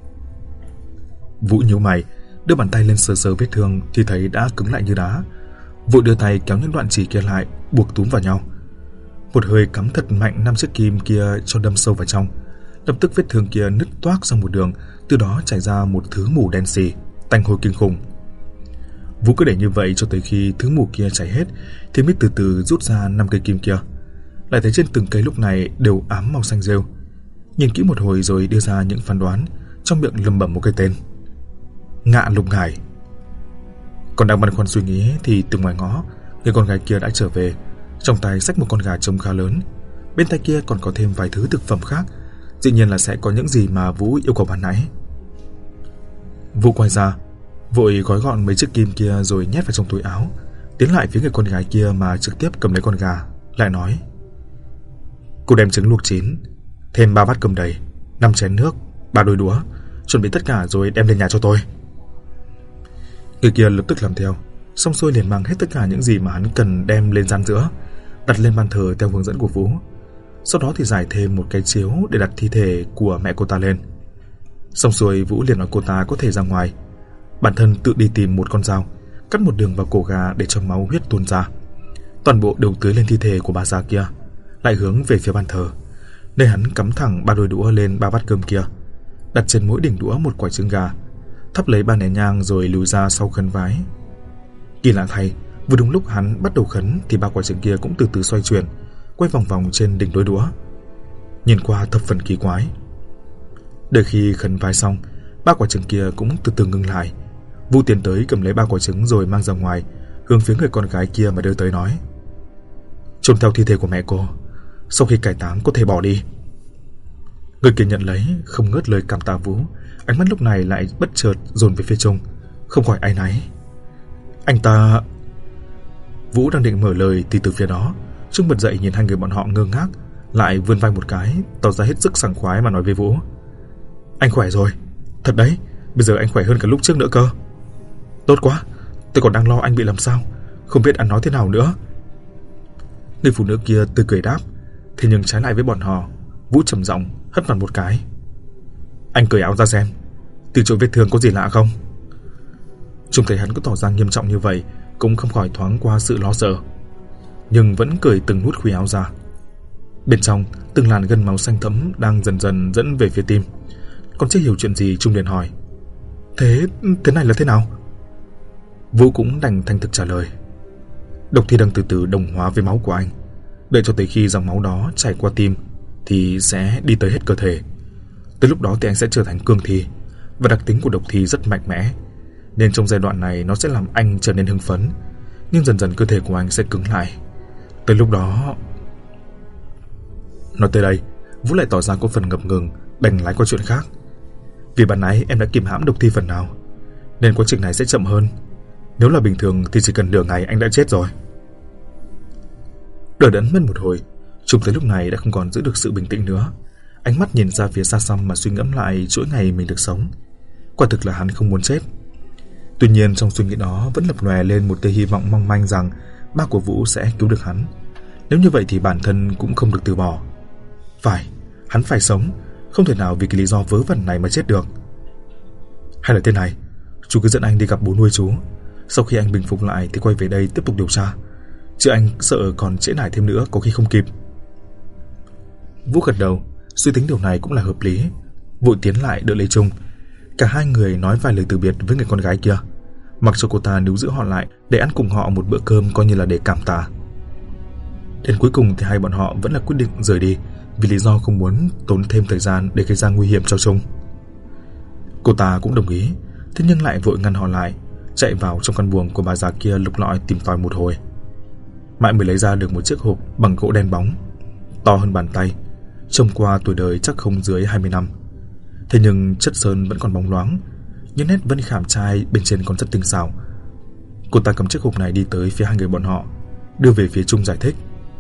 Vũ nhíu mày, đưa bàn tay lên sờ sờ vết thương thì thấy đã cứng lại như đá. Vũ đưa tay kéo những đoạn chỉ kia lại, buộc túm vào nhau. Một hơi cắm thật mạnh 5 chiếc kim kia cho đâm sâu vào trong. Lập tức vết thương kia nứt toác ra một đường, từ đó chảy ra một thứ mủ đen xì, tanh hôi kinh khủng. Vũ cứ để như vậy cho tới khi thứ mủ kia chảy hết thì mới từ từ rút ra 5 cây kim kia. Lại thấy trên từng cây lúc này đều ám màu xanh rêu. Nhìn kỹ một hồi rồi đưa ra những phán đoán, trong miệng lẩm bẩm một cái tên: Ngạ Lục Ngải. Còn đang băn khoăn suy nghĩ thì từ ngoài ngõ, người con gái kia đã trở về, trong tay xách một con gà trống khá lớn, bên tay kia còn có thêm vài thứ thực phẩm khác, dĩ nhiên là sẽ có những gì mà Vũ yêu cầu ban nãy. Vũ quay ra, vội gói gọn mấy chiếc kim kia rồi nhét vào trong túi áo, tiến lại phía người con gái kia mà trực tiếp cầm lấy con gà, lại nói: Cô đem trứng luộc chín, thêm 3 bát cơm đầy, 5 chén nước, 3 đôi đũa, chuẩn bị tất cả rồi đem lên nhà cho tôi. Người kia lập tức làm theo, xong xuôi liền mang hết tất cả những gì mà hắn cần đem lên gian giữa, đặt lên bàn thờ theo hướng dẫn của Vũ. Sau đó thì giải thêm một cái chiếu để đặt thi thể của mẹ cô ta lên. Xong xuôi Vũ liền nói cô ta có thể ra ngoài, bản thân tự đi tìm một con dao, cắt một đường vào cổ gà để cho máu huyết tuôn ra. Toàn bộ đều tưới lên thi thể của bà già kia, lại hướng về phía bàn thờ, nơi hắn cắm thẳng 3 đôi đũa lên 3 bát cơm kia, đặt trên mỗi đỉnh đũa một quả trứng gà, thắp lấy 3 nén nhang rồi lùi ra sau khấn vái. Kỳ lạ thay, vừa đúng lúc hắn bắt đầu khấn thì 3 quả trứng kia cũng từ từ xoay chuyển, quay vòng vòng trên đỉnh đôi đũa. Nhìn qua thập phần kỳ quái. Đợi khi khấn vái xong, 3 quả trứng kia cũng từ từ ngưng lại. Vũ tiến tới cầm lấy 3 quả trứng rồi mang ra ngoài, hướng phía người con gái kia mà đưa tới nói: Chôn theo thi thể của mẹ cô, sau khi cải táng có thể bỏ đi. Người kia nhận lấy, không ngớt lời cảm tạ Vũ, ánh mắt lúc này lại bất chợt dồn về phía Trung, không khỏi áy náy. Anh ta... Vũ đang định mở lời thì từ phía đó, Trung bật dậy nhìn hai người bọn họ ngơ ngác, lại vươn vai một cái, tỏ ra hết sức sảng khoái mà nói với Vũ: Anh khỏe rồi, thật đấy, bây giờ anh khỏe hơn cả lúc trước nữa cơ. Tốt quá, tôi còn đang lo anh bị làm sao, không biết ăn nói thế nào nữa. Người phụ nữ kia tươi cười đáp, thế nhưng trái lại với bọn họ, Vũ trầm giọng hất mặt một cái: Anh cởi áo ra xem, từ chỗ vết thương có gì lạ không? Trung thấy hắn có tỏ ra nghiêm trọng như vậy, cũng không khỏi thoáng qua sự lo sợ, nhưng vẫn cởi từng nút khuy áo ra. Bên trong, từng làn gân máu xanh thẫm đang dần dần dẫn về phía tim. Còn chưa hiểu chuyện gì, Trung liền hỏi: Thế này là thế nào? Vũ cũng đành thành thực trả lời: Độc thi đang từ từ đồng hóa với máu của anh, đợi cho tới khi dòng máu đó chảy qua tim thì sẽ đi tới hết cơ thể. Tới lúc đó thì anh sẽ trở thành cương thi, và đặc tính của độc thi rất mạnh mẽ, nên trong giai đoạn này nó sẽ làm anh trở nên hưng phấn, nhưng dần dần cơ thể của anh sẽ cứng lại. Tới lúc đó... Nói tới đây, Vũ lại tỏ ra có phần ngập ngừng, đành lái qua chuyện khác. Vì ban nãy em đã kìm hãm độc thi phần nào, nên quá trình này sẽ chậm hơn. Nếu là bình thường thì chỉ cần nửa ngày anh đã chết rồi. Đợi đẫn mất một hồi, Trung tới lúc này đã không còn giữ được sự bình tĩnh nữa. Ánh mắt nhìn ra phía xa xăm mà suy ngẫm lại chuỗi ngày mình được sống. Quả thực là hắn không muốn chết. Tuy nhiên trong suy nghĩ đó vẫn lập lòe lên một tia hy vọng mong manh rằng ba của Vũ sẽ cứu được hắn. Nếu như vậy thì bản thân cũng không được từ bỏ. Hắn phải sống, không thể nào vì cái lý do vớ vẩn này mà chết được. Hay là thế này, Chú cứ dẫn anh đi gặp bố nuôi chú. Sau khi anh bình phục lại thì quay về đây tiếp tục điều tra, chứ anh sợ còn trễ nải thêm nữa có khi không kịp. Vũ gật đầu, suy tính điều này cũng là hợp lý, vội tiến lại đỡ lấy Trung. Cả hai người nói vài lời từ biệt với người con gái kia, mặc cho cô ta níu giữ họ lại để ăn cùng họ một bữa cơm coi như là để cảm tạ. Đến cuối cùng thì hai bọn họ vẫn là quyết định rời đi vì lý do không muốn tốn thêm thời gian để gây ra nguy hiểm cho Trung. Cô ta cũng đồng ý, thế nhưng lại vội ngăn họ lại, chạy vào trong căn buồng của bà già kia lục lọi tìm tòi một hồi. Mãi mới lấy ra được một chiếc hộp bằng gỗ đen bóng, to hơn bàn tay, trông qua tuổi đời chắc không dưới 20 năm. Thế nhưng chất sơn vẫn còn bóng loáng, những nét vân khảm trai bên trên còn rất tinh xảo. Cô ta cầm chiếc hộp này đi tới phía hai người bọn họ, đưa về phía Trung giải thích.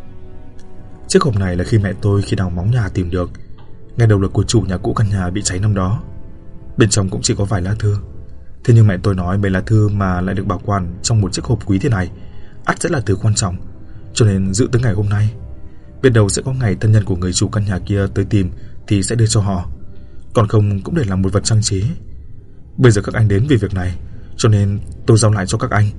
Chiếc hộp này là khi mẹ tôi khi đào móng nhà tìm được, ngày đầu là của chủ nhà cũ căn nhà bị cháy năm đó. Bên trong cũng chỉ có vài lá thư. Thế nhưng mẹ tôi nói mấy lá thư mà lại được bảo quản trong một chiếc hộp quý thế này ắt sẽ là thứ quan trọng, cho nên giữ tới ngày hôm nay. Biết đâu sẽ có ngày thân nhân của người chủ căn nhà kia tới tìm thì sẽ đưa cho họ, còn không cũng để làm một vật trang trí. Bây giờ các anh đến vì việc này, cho nên tôi giao lại cho các anh.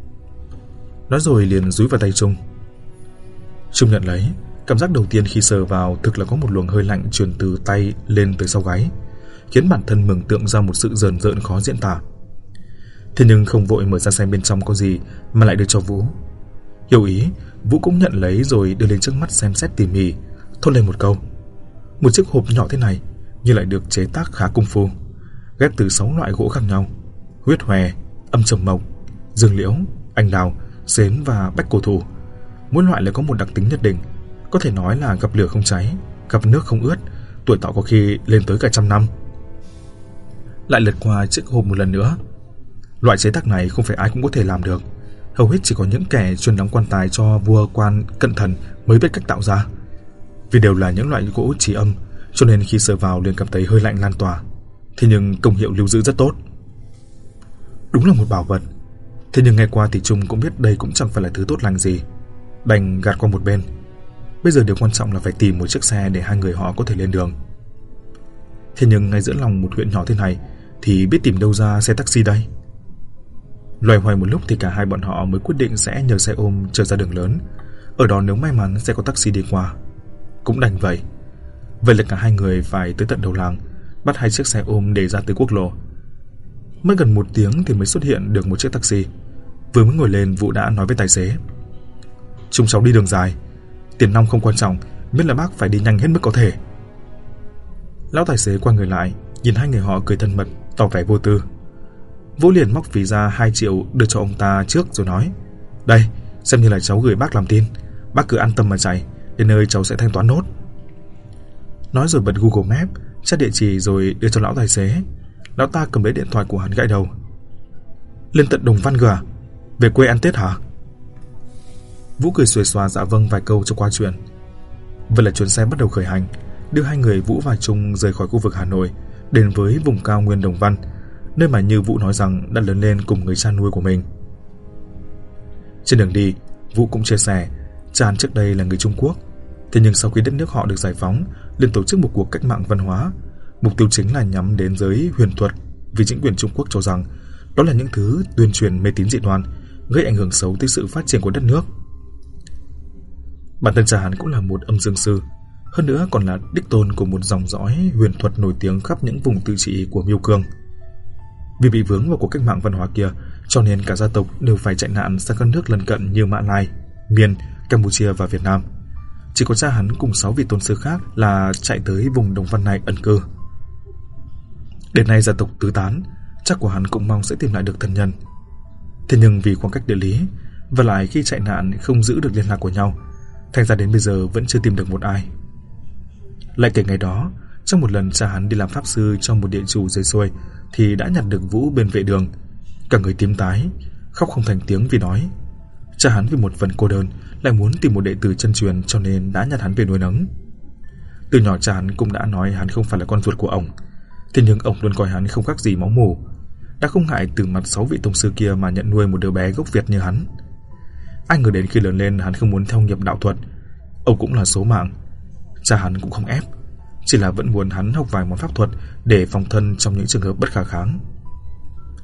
Nói rồi liền dúi vào tay Trung. Trung nhận lấy, cảm giác đầu tiên khi sờ vào thực là có một luồng hơi lạnh truyền từ tay lên tới sau gáy, khiến bản thân mường tượng ra một sự rờn rợn khó diễn tả. Thế nhưng không vội mở ra xem bên trong có gì mà lại đưa cho Vũ. Hiểu ý, Vũ cũng nhận lấy rồi đưa lên trước mắt xem xét tỉ mỉ, thốt lên một câu. Một chiếc hộp nhỏ thế này nhưng lại được chế tác khá công phu, ghép từ 6 loại gỗ khác nhau: huyết hòe, âm trầm mộc, dương liễu, anh đào, xến và bách cổ thụ. Mỗi loại lại có một đặc tính nhất định, có thể nói là gặp lửa không cháy, gặp nước không ướt, tuổi thọ có khi lên tới cả 100 năm. Lại lật qua chiếc hộp một lần nữa. Loại chế tác này không phải ai cũng có thể làm được, hầu hết chỉ có những kẻ chuyên đóng quan tài cho vua quan cận thần mới biết cách tạo ra. Vì đều là những loại gỗ trì âm, cho nên khi sờ vào liền cảm thấy hơi lạnh lan tỏa. Thế nhưng công hiệu lưu giữ rất tốt. Đúng là một bảo vật. Thế nhưng nghe qua thì Trung cũng biết đây cũng chẳng phải là thứ tốt lành gì, đành gạt qua một bên. Bây giờ điều quan trọng là phải tìm một chiếc xe để hai người họ có thể lên đường. Thế nhưng ngay giữa lòng một huyện nhỏ thế này thì biết tìm đâu ra xe taxi đây? Loay hoay một lúc thì cả hai bọn họ mới quyết định sẽ nhờ xe ôm trở ra đường lớn, ở đó nếu may mắn sẽ có taxi đi qua. Cũng đành vậy. Vậy là cả hai người phải tới tận đầu làng, bắt hai chiếc xe ôm để ra tới quốc lộ. Mất gần 1 tiếng thì mới xuất hiện được một chiếc taxi. Vừa mới ngồi lên, Vũ đã nói với tài xế: "Chúng cháu đi đường dài, tiền nong không quan trọng, miễn là bác phải đi nhanh hết mức có thể." Lão tài xế quay người lại, nhìn hai người họ cười thân mật, tỏ vẻ vô tư. Vũ liền móc ví ra 2 triệu đưa cho ông ta trước rồi nói: "Đây, xem như là cháu gửi bác làm tin, bác cứ an tâm mà chạy, đến nơi cháu sẽ thanh toán nốt." Nói rồi bật Google Maps, tra địa chỉ rồi đưa cho lão tài xế. Lão ta cầm lấy điện thoại của hắn gãi đầu: "Lên tận Đồng Văn à? Về quê ăn Tết hả?" Vũ cười xuề xòa dạ vâng vài câu cho qua chuyện. Vậy là chuyến xe bắt đầu khởi hành, đưa hai người Vũ và Trung rời khỏi khu vực Hà Nội, đến với vùng cao nguyên Đồng Văn, nơi mà như Vũ nói rằng đã lớn lên cùng người cha nuôi của mình. Trên đường đi, Vũ cũng chia sẻ cha hắn trước đây là người Trung Quốc, thế nhưng sau khi đất nước họ được giải phóng, liền tổ chức một cuộc cách mạng văn hóa. Mục tiêu chính là nhắm đến giới huyền thuật, vì chính quyền Trung Quốc cho rằng đó là những thứ tuyên truyền mê tín dị đoan, gây ảnh hưởng xấu tới sự phát triển của đất nước. Bản thân cha hắn cũng là một âm dương sư, hơn nữa còn là đích tôn của một dòng dõi huyền thuật nổi tiếng khắp những vùng tự trị của Miêu Cương. Vì bị vướng vào cuộc cách mạng văn hóa kia, cho nên cả gia tộc đều phải chạy nạn sang các nước lân cận như Mã Lai, Miên, Campuchia và Việt Nam. Chỉ có cha hắn cùng 6 vị tôn sư khác là chạy tới vùng Đồng Văn này ẩn cư. Đến nay gia tộc tứ tán, chắc của hắn cũng mong sẽ tìm lại được thân nhân. Thế nhưng vì khoảng cách địa lý, và lại khi chạy nạn không giữ được liên lạc của nhau, thành ra đến bây giờ vẫn chưa tìm được một ai. Lại kể ngày đó, trong một lần cha hắn đi làm pháp sư cho một địa chủ dưới xuôi, thì đã nhặt được Vũ bên vệ đường. Cả người tím tái, khóc không thành tiếng vì nói cha hắn vì một phần cô đơn lại muốn tìm một đệ tử chân truyền, cho nên đã nhặt hắn về nuôi nấng. Từ nhỏ cha hắn cũng đã nói hắn không phải là con ruột của ổng, thế nhưng ổng luôn coi hắn không khác gì máu mủ, đã không ngại từ mặt 6 vị tông sư kia mà nhận nuôi một đứa bé gốc Việt như hắn. Ai ngờ đến khi lớn lên hắn không muốn theo nghiệp đạo thuật. Ổng cũng là số mạng, cha hắn cũng không ép, chỉ là vẫn muốn hắn học vài món pháp thuật để phòng thân trong những trường hợp bất khả kháng.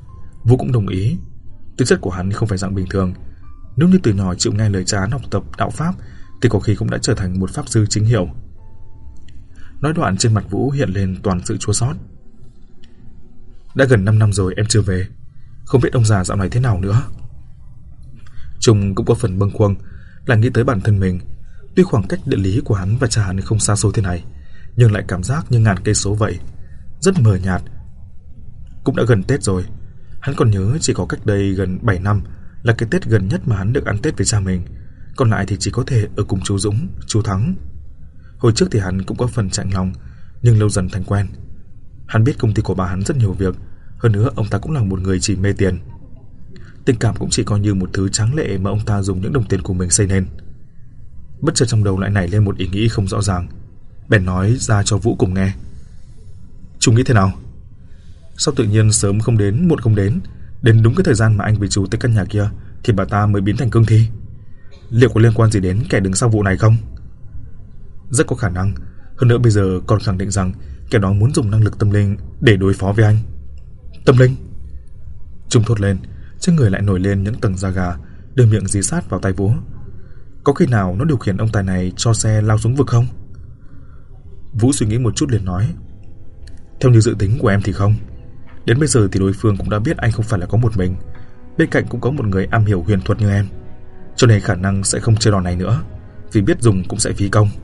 Vũ cũng đồng ý. Tư chất của hắn không phải dạng bình thường. Nếu như từ nhỏ chịu nghe lời cha hắn học tập đạo pháp thì có khi cũng đã trở thành một pháp sư chính hiệu. Nói đoạn trên mặt Vũ hiện lên toàn sự chua xót. Đã gần 5 năm rồi em chưa về, không biết ông già dạo này thế nào nữa. Trung cũng có phần bâng khuâng là nghĩ tới bản thân mình. Tuy khoảng cách địa lý của hắn và cha hắn không xa xôi thế này, nhưng lại cảm giác như ngàn cây số vậy, rất mờ nhạt. Cũng đã gần Tết rồi. Hắn còn nhớ chỉ có cách đây gần 7 năm là cái Tết gần nhất mà hắn được ăn Tết với cha mình. Còn lại thì chỉ có thể ở cùng chú Dũng, chú Thắng. Hồi trước thì hắn cũng có phần chạnh lòng, nhưng lâu dần thành quen. Hắn biết công ty của bà hắn rất nhiều việc, hơn nữa ông ta cũng là một người chỉ mê tiền. Tình cảm cũng chỉ coi như một thứ tráng lệ mà ông ta dùng những đồng tiền của mình xây nên. Bất chợt trong đầu lại nảy lên một ý nghĩ không rõ ràng, bèn nói ra cho Vũ cùng nghe. Chú nghĩ thế nào? Sao tự nhiên sớm không đến, muộn không đến, đến đúng cái thời gian mà anh với chú tới căn nhà kia thì bà ta mới biến thành cương thi? Liệu có liên quan gì đến kẻ đứng sau vụ này không? Rất có khả năng. Hơn nữa bây giờ còn khẳng định rằng kẻ đó muốn dùng năng lực tâm linh để đối phó với anh. Tâm linh? Trung thốt lên, trên người lại nổi lên những tầng da gà, đưa miệng dí sát vào tay Vũ. Có khi nào nó điều khiển ông tài này cho xe lao xuống vực không? Vũ suy nghĩ một chút liền nói. Theo như dự tính của em thì không. Đến bây giờ thì đối phương cũng đã biết anh không phải là có một mình, bên cạnh cũng có một người am hiểu huyền thuật như em, cho nên khả năng sẽ không chơi đòn này nữa, vì biết dùng cũng sẽ phí công.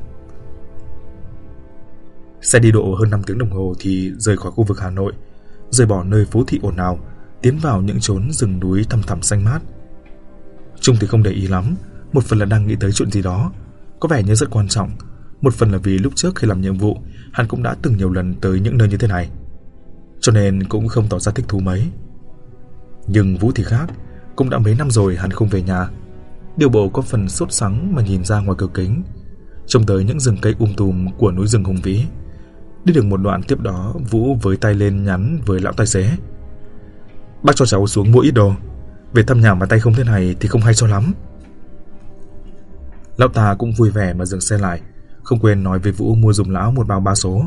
Xe đi độ hơn 5 tiếng đồng hồ thì rời khỏi khu vực Hà Nội, rời bỏ nơi phố thị ồn ào, tiến vào những chốn rừng núi thăm thẳm xanh mát. Trung thì không để ý lắm, một phần là đang nghĩ tới chuyện gì đó, có vẻ như rất quan trọng, một phần là vì lúc trước khi làm nhiệm vụ, hắn cũng đã từng nhiều lần tới những nơi như thế này, cho nên cũng không tỏ ra thích thú mấy. Nhưng Vũ thì khác, cũng đã mấy năm rồi hắn không về nhà. Điều bộ có phần sốt sắng mà nhìn ra ngoài cửa kính, trông tới những rừng cây tùm của núi rừng hùng vĩ. Đi được một đoạn tiếp đó, Vũ với tay lên nhắn với lão tài xế. Bác cho cháu xuống mua ít đồ, về thăm nhà mà tay không thế này thì không hay cho lắm. Lão ta cũng vui vẻ mà dừng xe lại, không quên nói với Vũ mua giùm lão một bao 3 số.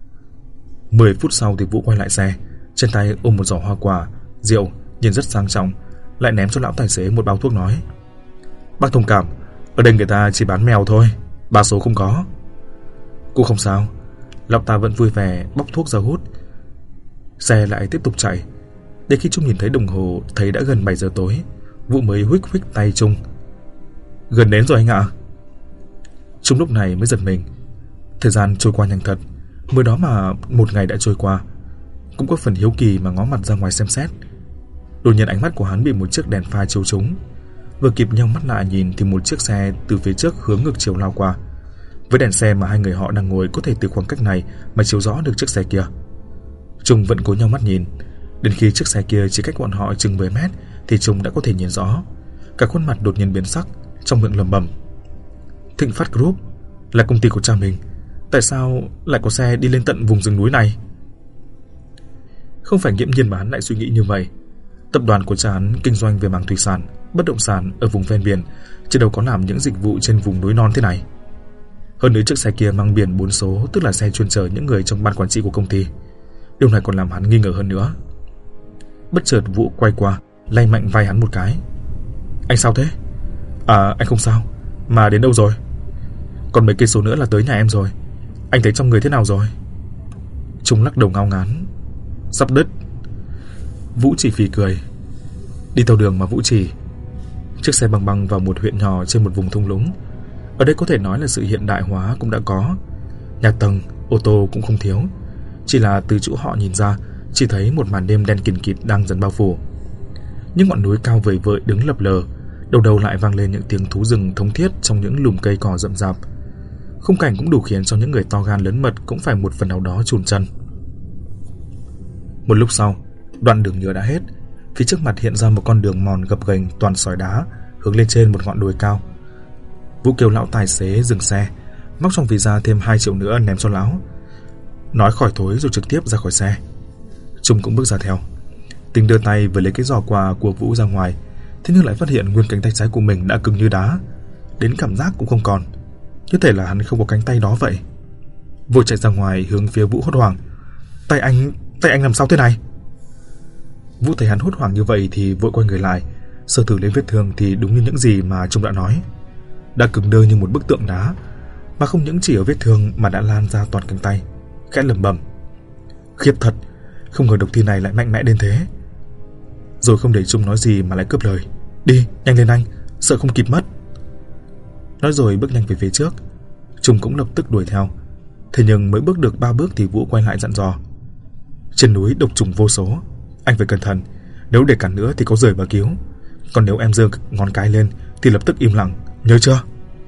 10 phút sau thì Vũ quay lại xe, trên tay ôm một giỏ hoa quả, rượu, nhìn rất sang trọng, lại ném cho lão tài xế một bao thuốc nói. Bác thông cảm, ở đây người ta chỉ bán mèo thôi, 3 số không có. Cũng không sao. Lão ta vẫn vui vẻ bóc thuốc ra hút. Xe lại tiếp tục chạy. Đến khi Trung nhìn thấy đồng hồ, thấy đã gần 7 giờ tối, Vũ mới huých tay Trung. Gần đến rồi anh ạ. Trung lúc này mới giật mình. Thời gian trôi qua nhanh thật, mới đó mà một ngày đã trôi qua. Cũng có phần hiếu kỳ mà ngó mặt ra ngoài xem xét. Đột nhiên ánh mắt của hắn bị một chiếc đèn pha chiếu trúng. Vừa kịp nheo mắt lại nhìn thì một chiếc xe từ phía trước hướng ngược chiều lao qua. Với đèn xe mà hai người họ đang ngồi có thể từ khoảng cách này mà chiếu rõ được chiếc xe kia. Trung vẫn cố nheo mắt nhìn. Đến khi chiếc xe kia chỉ cách bọn họ chừng 10 mét thì Trung đã có thể nhìn rõ. Cả khuôn mặt đột nhiên biến sắc, trong miệng lẩm bẩm. Thịnh Phát Group là công ty của cha mình, tại sao lại có xe đi lên tận vùng rừng núi này? Không phải nghiễm nhiên mà hắn lại suy nghĩ như vậy. Tập đoàn của cha hắn kinh doanh về mảng thủy sản, bất động sản ở vùng ven biển, chứ đâu có làm những dịch vụ trên vùng núi non thế này. Hơn nữa chiếc xe kia mang biển 4 số, tức là xe chuyên chở những người trong ban quản trị của công ty. Điều này còn làm hắn nghi ngờ hơn nữa. Bất chợt Vũ quay qua, lay mạnh vai hắn một cái. Anh sao thế? À, anh không sao. Mà đến đâu rồi? Còn mấy cây số nữa là tới nhà em rồi. Anh thấy trong người thế nào rồi? Trung lắc đầu ngao ngán. Sắp đứt. Vũ chỉ phì cười. Đi theo đường mà Vũ chỉ. Chiếc xe băng băng vào một huyện nhỏ trên một vùng thung lũng. Ở đây có thể nói là sự hiện đại hóa cũng đã có. Nhà tầng, ô tô cũng không thiếu. Chỉ là từ chỗ họ nhìn ra, chỉ thấy một màn đêm đen kìn kịt đang dần bao phủ. Những ngọn núi cao vời vợi đứng lập lờ, đầu đầu lại vang lên những tiếng thú rừng thống thiết trong những lùm cây cỏ rậm rạp. Khung cảnh cũng đủ khiến cho những người to gan lớn mật cũng phải một phần nào đó chùn chân. Một lúc sau, đoạn đường nhựa đã hết. Phía trước mặt hiện ra một con đường mòn gập ghềnh toàn sỏi đá, hướng lên trên một ngọn đồi cao. Vũ kêu lão tài xế dừng xe, móc trong ví ra thêm 2 triệu nữa ném cho lão. Nói khỏi thối rồi trực tiếp ra khỏi xe. Trung cũng bước ra theo. Tính đưa tay vừa lấy cái giỏ quà của Vũ ra ngoài, thế nhưng lại phát hiện nguyên cánh tay trái của mình đã cứng như đá, đến cảm giác cũng không còn, như thể là hắn không có cánh tay đó vậy. Vội chạy ra ngoài hướng phía Vũ hốt hoảng. Tay anh làm sao thế này? Vũ thấy hắn hốt hoảng như vậy thì vội quay người lại, sờ thử lên vết thương thì đúng như những gì mà Trung đã nói, đã cứng đơ như một bức tượng đá, mà không những chỉ ở vết thương mà đã lan ra toàn cánh tay. Khẽ lẩm bẩm: khiếp thật, không ngờ độc thi này lại mạnh mẽ đến thế. Rồi không để Trung nói gì mà lại cướp lời: đi, nhanh lên anh, sợ không kịp mất. Nói rồi bước nhanh về phía trước. Trung cũng lập tức đuổi theo. Thế nhưng mới bước được 3 bước thì Vũ quay lại dặn dò: trên núi độc trùng vô số, anh phải cẩn thận, nếu để cản nữa thì có rời mà cứu, còn nếu em giơ ngón cái lên thì lập tức im lặng, nhớ chưa?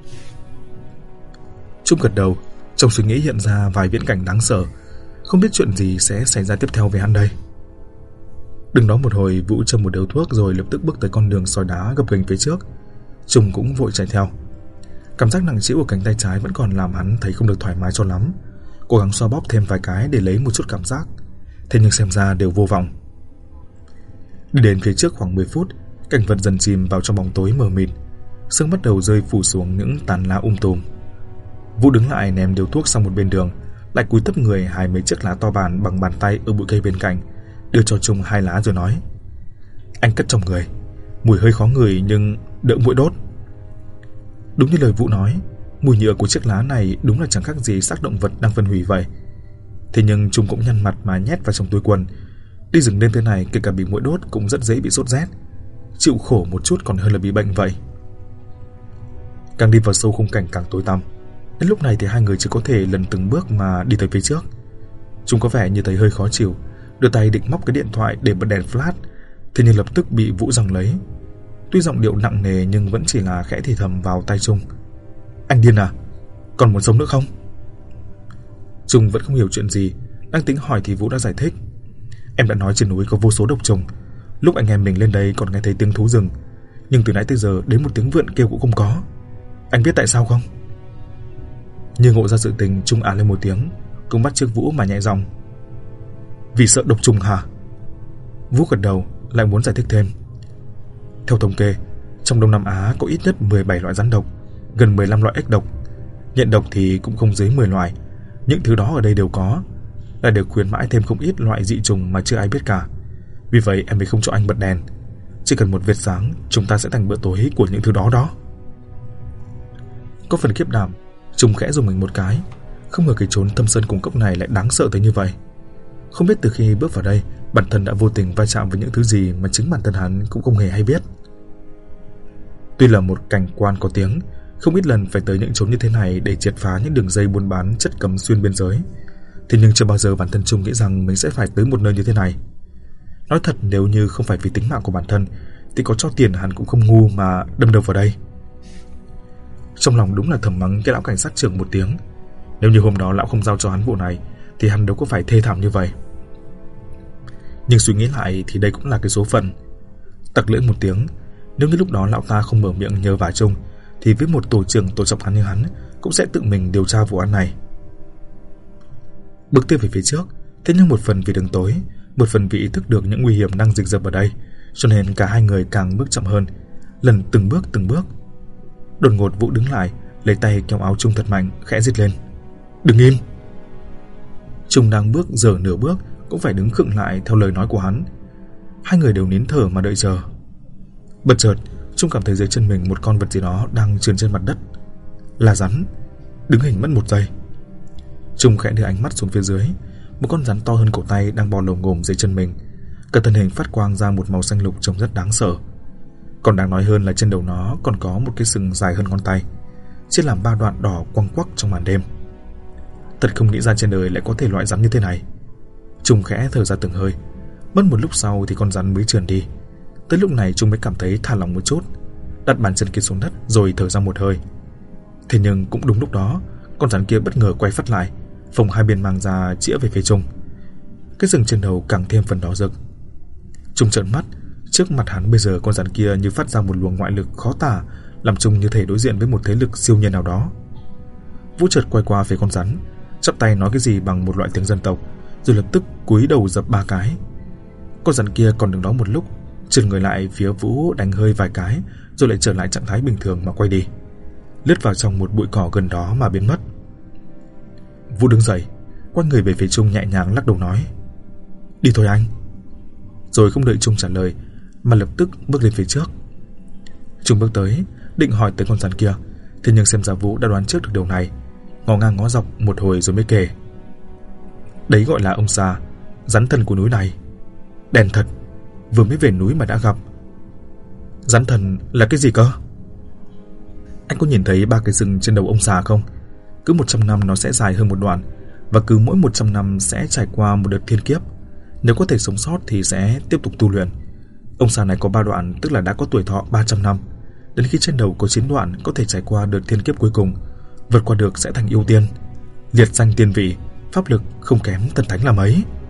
Trung gật đầu, trong suy nghĩ hiện ra vài viễn cảnh đáng sợ, không biết chuyện gì sẽ xảy ra tiếp theo với hắn đây. Đứng đó một hồi, Vũ châm một điếu thuốc rồi lập tức bước tới con đường sỏi đá gập ghềnh phía trước. Trung cũng vội chạy theo. Cảm giác nặng trĩu ở cánh tay trái vẫn còn làm hắn thấy không được thoải mái cho lắm, cố gắng xoa bóp thêm vài cái để lấy một chút cảm giác, thế nhưng xem ra đều vô vọng. Đi đến phía trước khoảng 10 phút, cảnh vật dần chìm vào trong bóng tối mờ mịt, sương bắt đầu rơi phủ xuống những tán lá tùm. Vũ đứng lại ném điếu thuốc sang một bên đường, lại cúi thấp người hái mấy chiếc lá to bản bằng bàn tay ở bụi cây bên cạnh, đưa cho Trung 2 lá rồi nói: anh cất trong người, mùi hơi khó ngửi nhưng đỡ muỗi đốt. Đúng như lời Vũ nói, mùi nhựa của chiếc lá này đúng là chẳng khác gì xác động vật đang phân hủy vậy. Thế nhưng Trung cũng nhăn mặt mà nhét vào trong túi quần. Đi rừng đêm thế này, kể cả bị muỗi đốt cũng rất dễ bị sốt rét, chịu khổ một chút còn hơn là bị bệnh vậy. Càng đi vào sâu khung cảnh càng tối tăm. Đến lúc này thì hai người chỉ có thể lần từng bước mà đi tới phía trước. Trung có vẻ như thấy hơi khó chịu, đưa tay định móc cái điện thoại để bật đèn flash, thế nhưng lập tức bị Vũ giằng lấy. Tuy giọng điệu nặng nề nhưng vẫn chỉ là khẽ thì thầm vào tai Trung: anh điên à? Còn muốn sống nữa không? Trung vẫn không hiểu chuyện gì, đang tính hỏi thì Vũ đã giải thích: em đã nói trên núi có vô số độc trùng, lúc anh em mình lên đây còn nghe thấy tiếng thú rừng, nhưng từ nãy tới giờ đến một tiếng vượn kêu cũng không có. Anh biết tại sao không? Như ngộ ra sự tình, Trung lên một tiếng, cũng bắt chước Vũ mà nhẹ giọng: vì sợ độc trùng hả? Vũ gật đầu, lại muốn giải thích thêm: theo thống kê, trong Đông Nam Á có ít nhất 17 loại rắn độc, gần 15 loại ếch độc, nhện độc thì cũng không dưới 10 loại. Những thứ đó ở đây đều có, lại được khuyến mãi thêm không ít loại dị trùng mà chưa ai biết cả. Vì vậy em mới không cho anh bật đèn, chỉ cần một vệt sáng chúng ta sẽ thành bữa tối của những thứ đó đó. Có phần khiếp đảm, Trung khẽ dùng mình một cái, không ngờ cái chốn thâm sơn cùng cốc này lại đáng sợ tới như vậy. Không biết từ khi bước vào đây, bản thân đã vô tình va chạm với những thứ gì mà chính bản thân hắn cũng không hề hay biết. Tuy là một cảnh quan có tiếng, không ít lần phải tới những chốn như thế này để triệt phá những đường dây buôn bán chất cấm xuyên biên giới, thế nhưng chưa bao giờ bản thân Trung nghĩ rằng mình sẽ phải tới một nơi như thế này. Nói thật, nếu như không phải vì tính mạng của bản thân thì có cho tiền hắn cũng không ngu mà đâm đầu vào đây. Trong lòng đúng là thầm mắng cái lão cảnh sát trưởng một tiếng. Nếu như hôm đó lão không giao cho hắn vụ này thì hắn đâu có phải thê thảm như vậy. Nhưng suy nghĩ lại thì đây cũng là cái số phận. Tặc lưỡi một tiếng, nếu như lúc đó lão ta không mở miệng nhờ vả Trung thì với một tổ trưởng tổ trọng án như hắn cũng sẽ tự mình điều tra vụ án này. Bước tiếp về phía trước, thế nhưng một phần vì đường tối, một phần vì ý thức được những nguy hiểm đang rình rập ở đây, cho nên cả hai người càng bước chậm hơn, lần từng bước. Đột ngột Vũ đứng lại, lấy tay kéo áo Trung thật mạnh, khẽ rít lên: đừng im! Trung đang bước dở nửa bước cũng phải đứng khựng lại theo lời nói của hắn. Hai người đều nín thở mà đợi chờ. Bất chợt, Trung cảm thấy dưới chân mình một con vật gì đó đang trườn trên mặt đất. Là rắn. Đứng hình mất 1 giây. Trung khẽ đưa ánh mắt xuống phía dưới. Một con rắn to hơn cổ tay đang bò lồm ngồm dưới chân mình. Cả thân hình phát quang ra một màu xanh lục trông rất đáng sợ. Còn đáng nói hơn là trên đầu nó còn có một cái sừng dài hơn ngón tay, chia làm 3 đoạn đỏ quăng quắc trong màn đêm. Thật không nghĩ ra trên đời lại có thể loại rắn như thế này. Trung khẽ thở ra từng hơi. Mất một lúc sau thì con rắn mới trườn đi. Tới lúc này Trung mới cảm thấy thả lỏng một chút, đặt bàn chân kia xuống đất rồi thở ra một hơi. Thế nhưng cũng đúng lúc đó, con rắn kia bất ngờ quay phắt lại, phồng hai bên mang ra chĩa về phía Trung. Cái sừng trên đầu càng thêm phần đỏ rực. Trung trợn mắt, trước mặt hắn bây giờ con rắn kia như phát ra một luồng ngoại lực khó tả, làm Trung như thể đối diện với một thế lực siêu nhiên nào đó. Vũ chợt quay qua phía con rắn, chắp tay nói cái gì bằng một loại tiếng dân tộc, rồi lập tức cúi đầu dập 3 cái. Con rắn kia còn đứng đó một lúc, trườn người lại phía Vũ đánh hơi vài cái, rồi lại trở lại trạng thái bình thường mà quay đi, lướt vào trong một bụi cỏ gần đó mà biến mất. Vũ đứng dậy, quay người về phía Trung nhẹ nhàng lắc đầu nói: đi thôi anh. rồi không đợi Trung trả lời mà lập tức bước lên phía trước. Trung bước tới, định hỏi tới con rắn kia, thế nhưng xem ra Vũ đã đoán trước được điều này, ngó ngang ngó dọc một hồi rồi mới kể. Đấy gọi là ông già, rắn thần của núi này. Đèn thật, vừa mới về núi mà đã gặp. Rắn thần là cái gì cơ? Anh có nhìn thấy 3 cái rừng trên đầu ông già không? Cứ 100 năm nó sẽ dài hơn một đoạn, và cứ mỗi 100 năm sẽ trải qua một đợt thiên kiếp. Nếu có thể sống sót thì sẽ tiếp tục tu luyện. Ông già này có 3 đoạn, tức là đã có tuổi thọ 300 năm. Đến khi trên đầu có 9 đoạn có thể trải qua đợt thiên kiếp cuối cùng, vượt qua được sẽ thành yêu tiên, liệt danh tiên vị, pháp lực không kém thần thánh là mấy.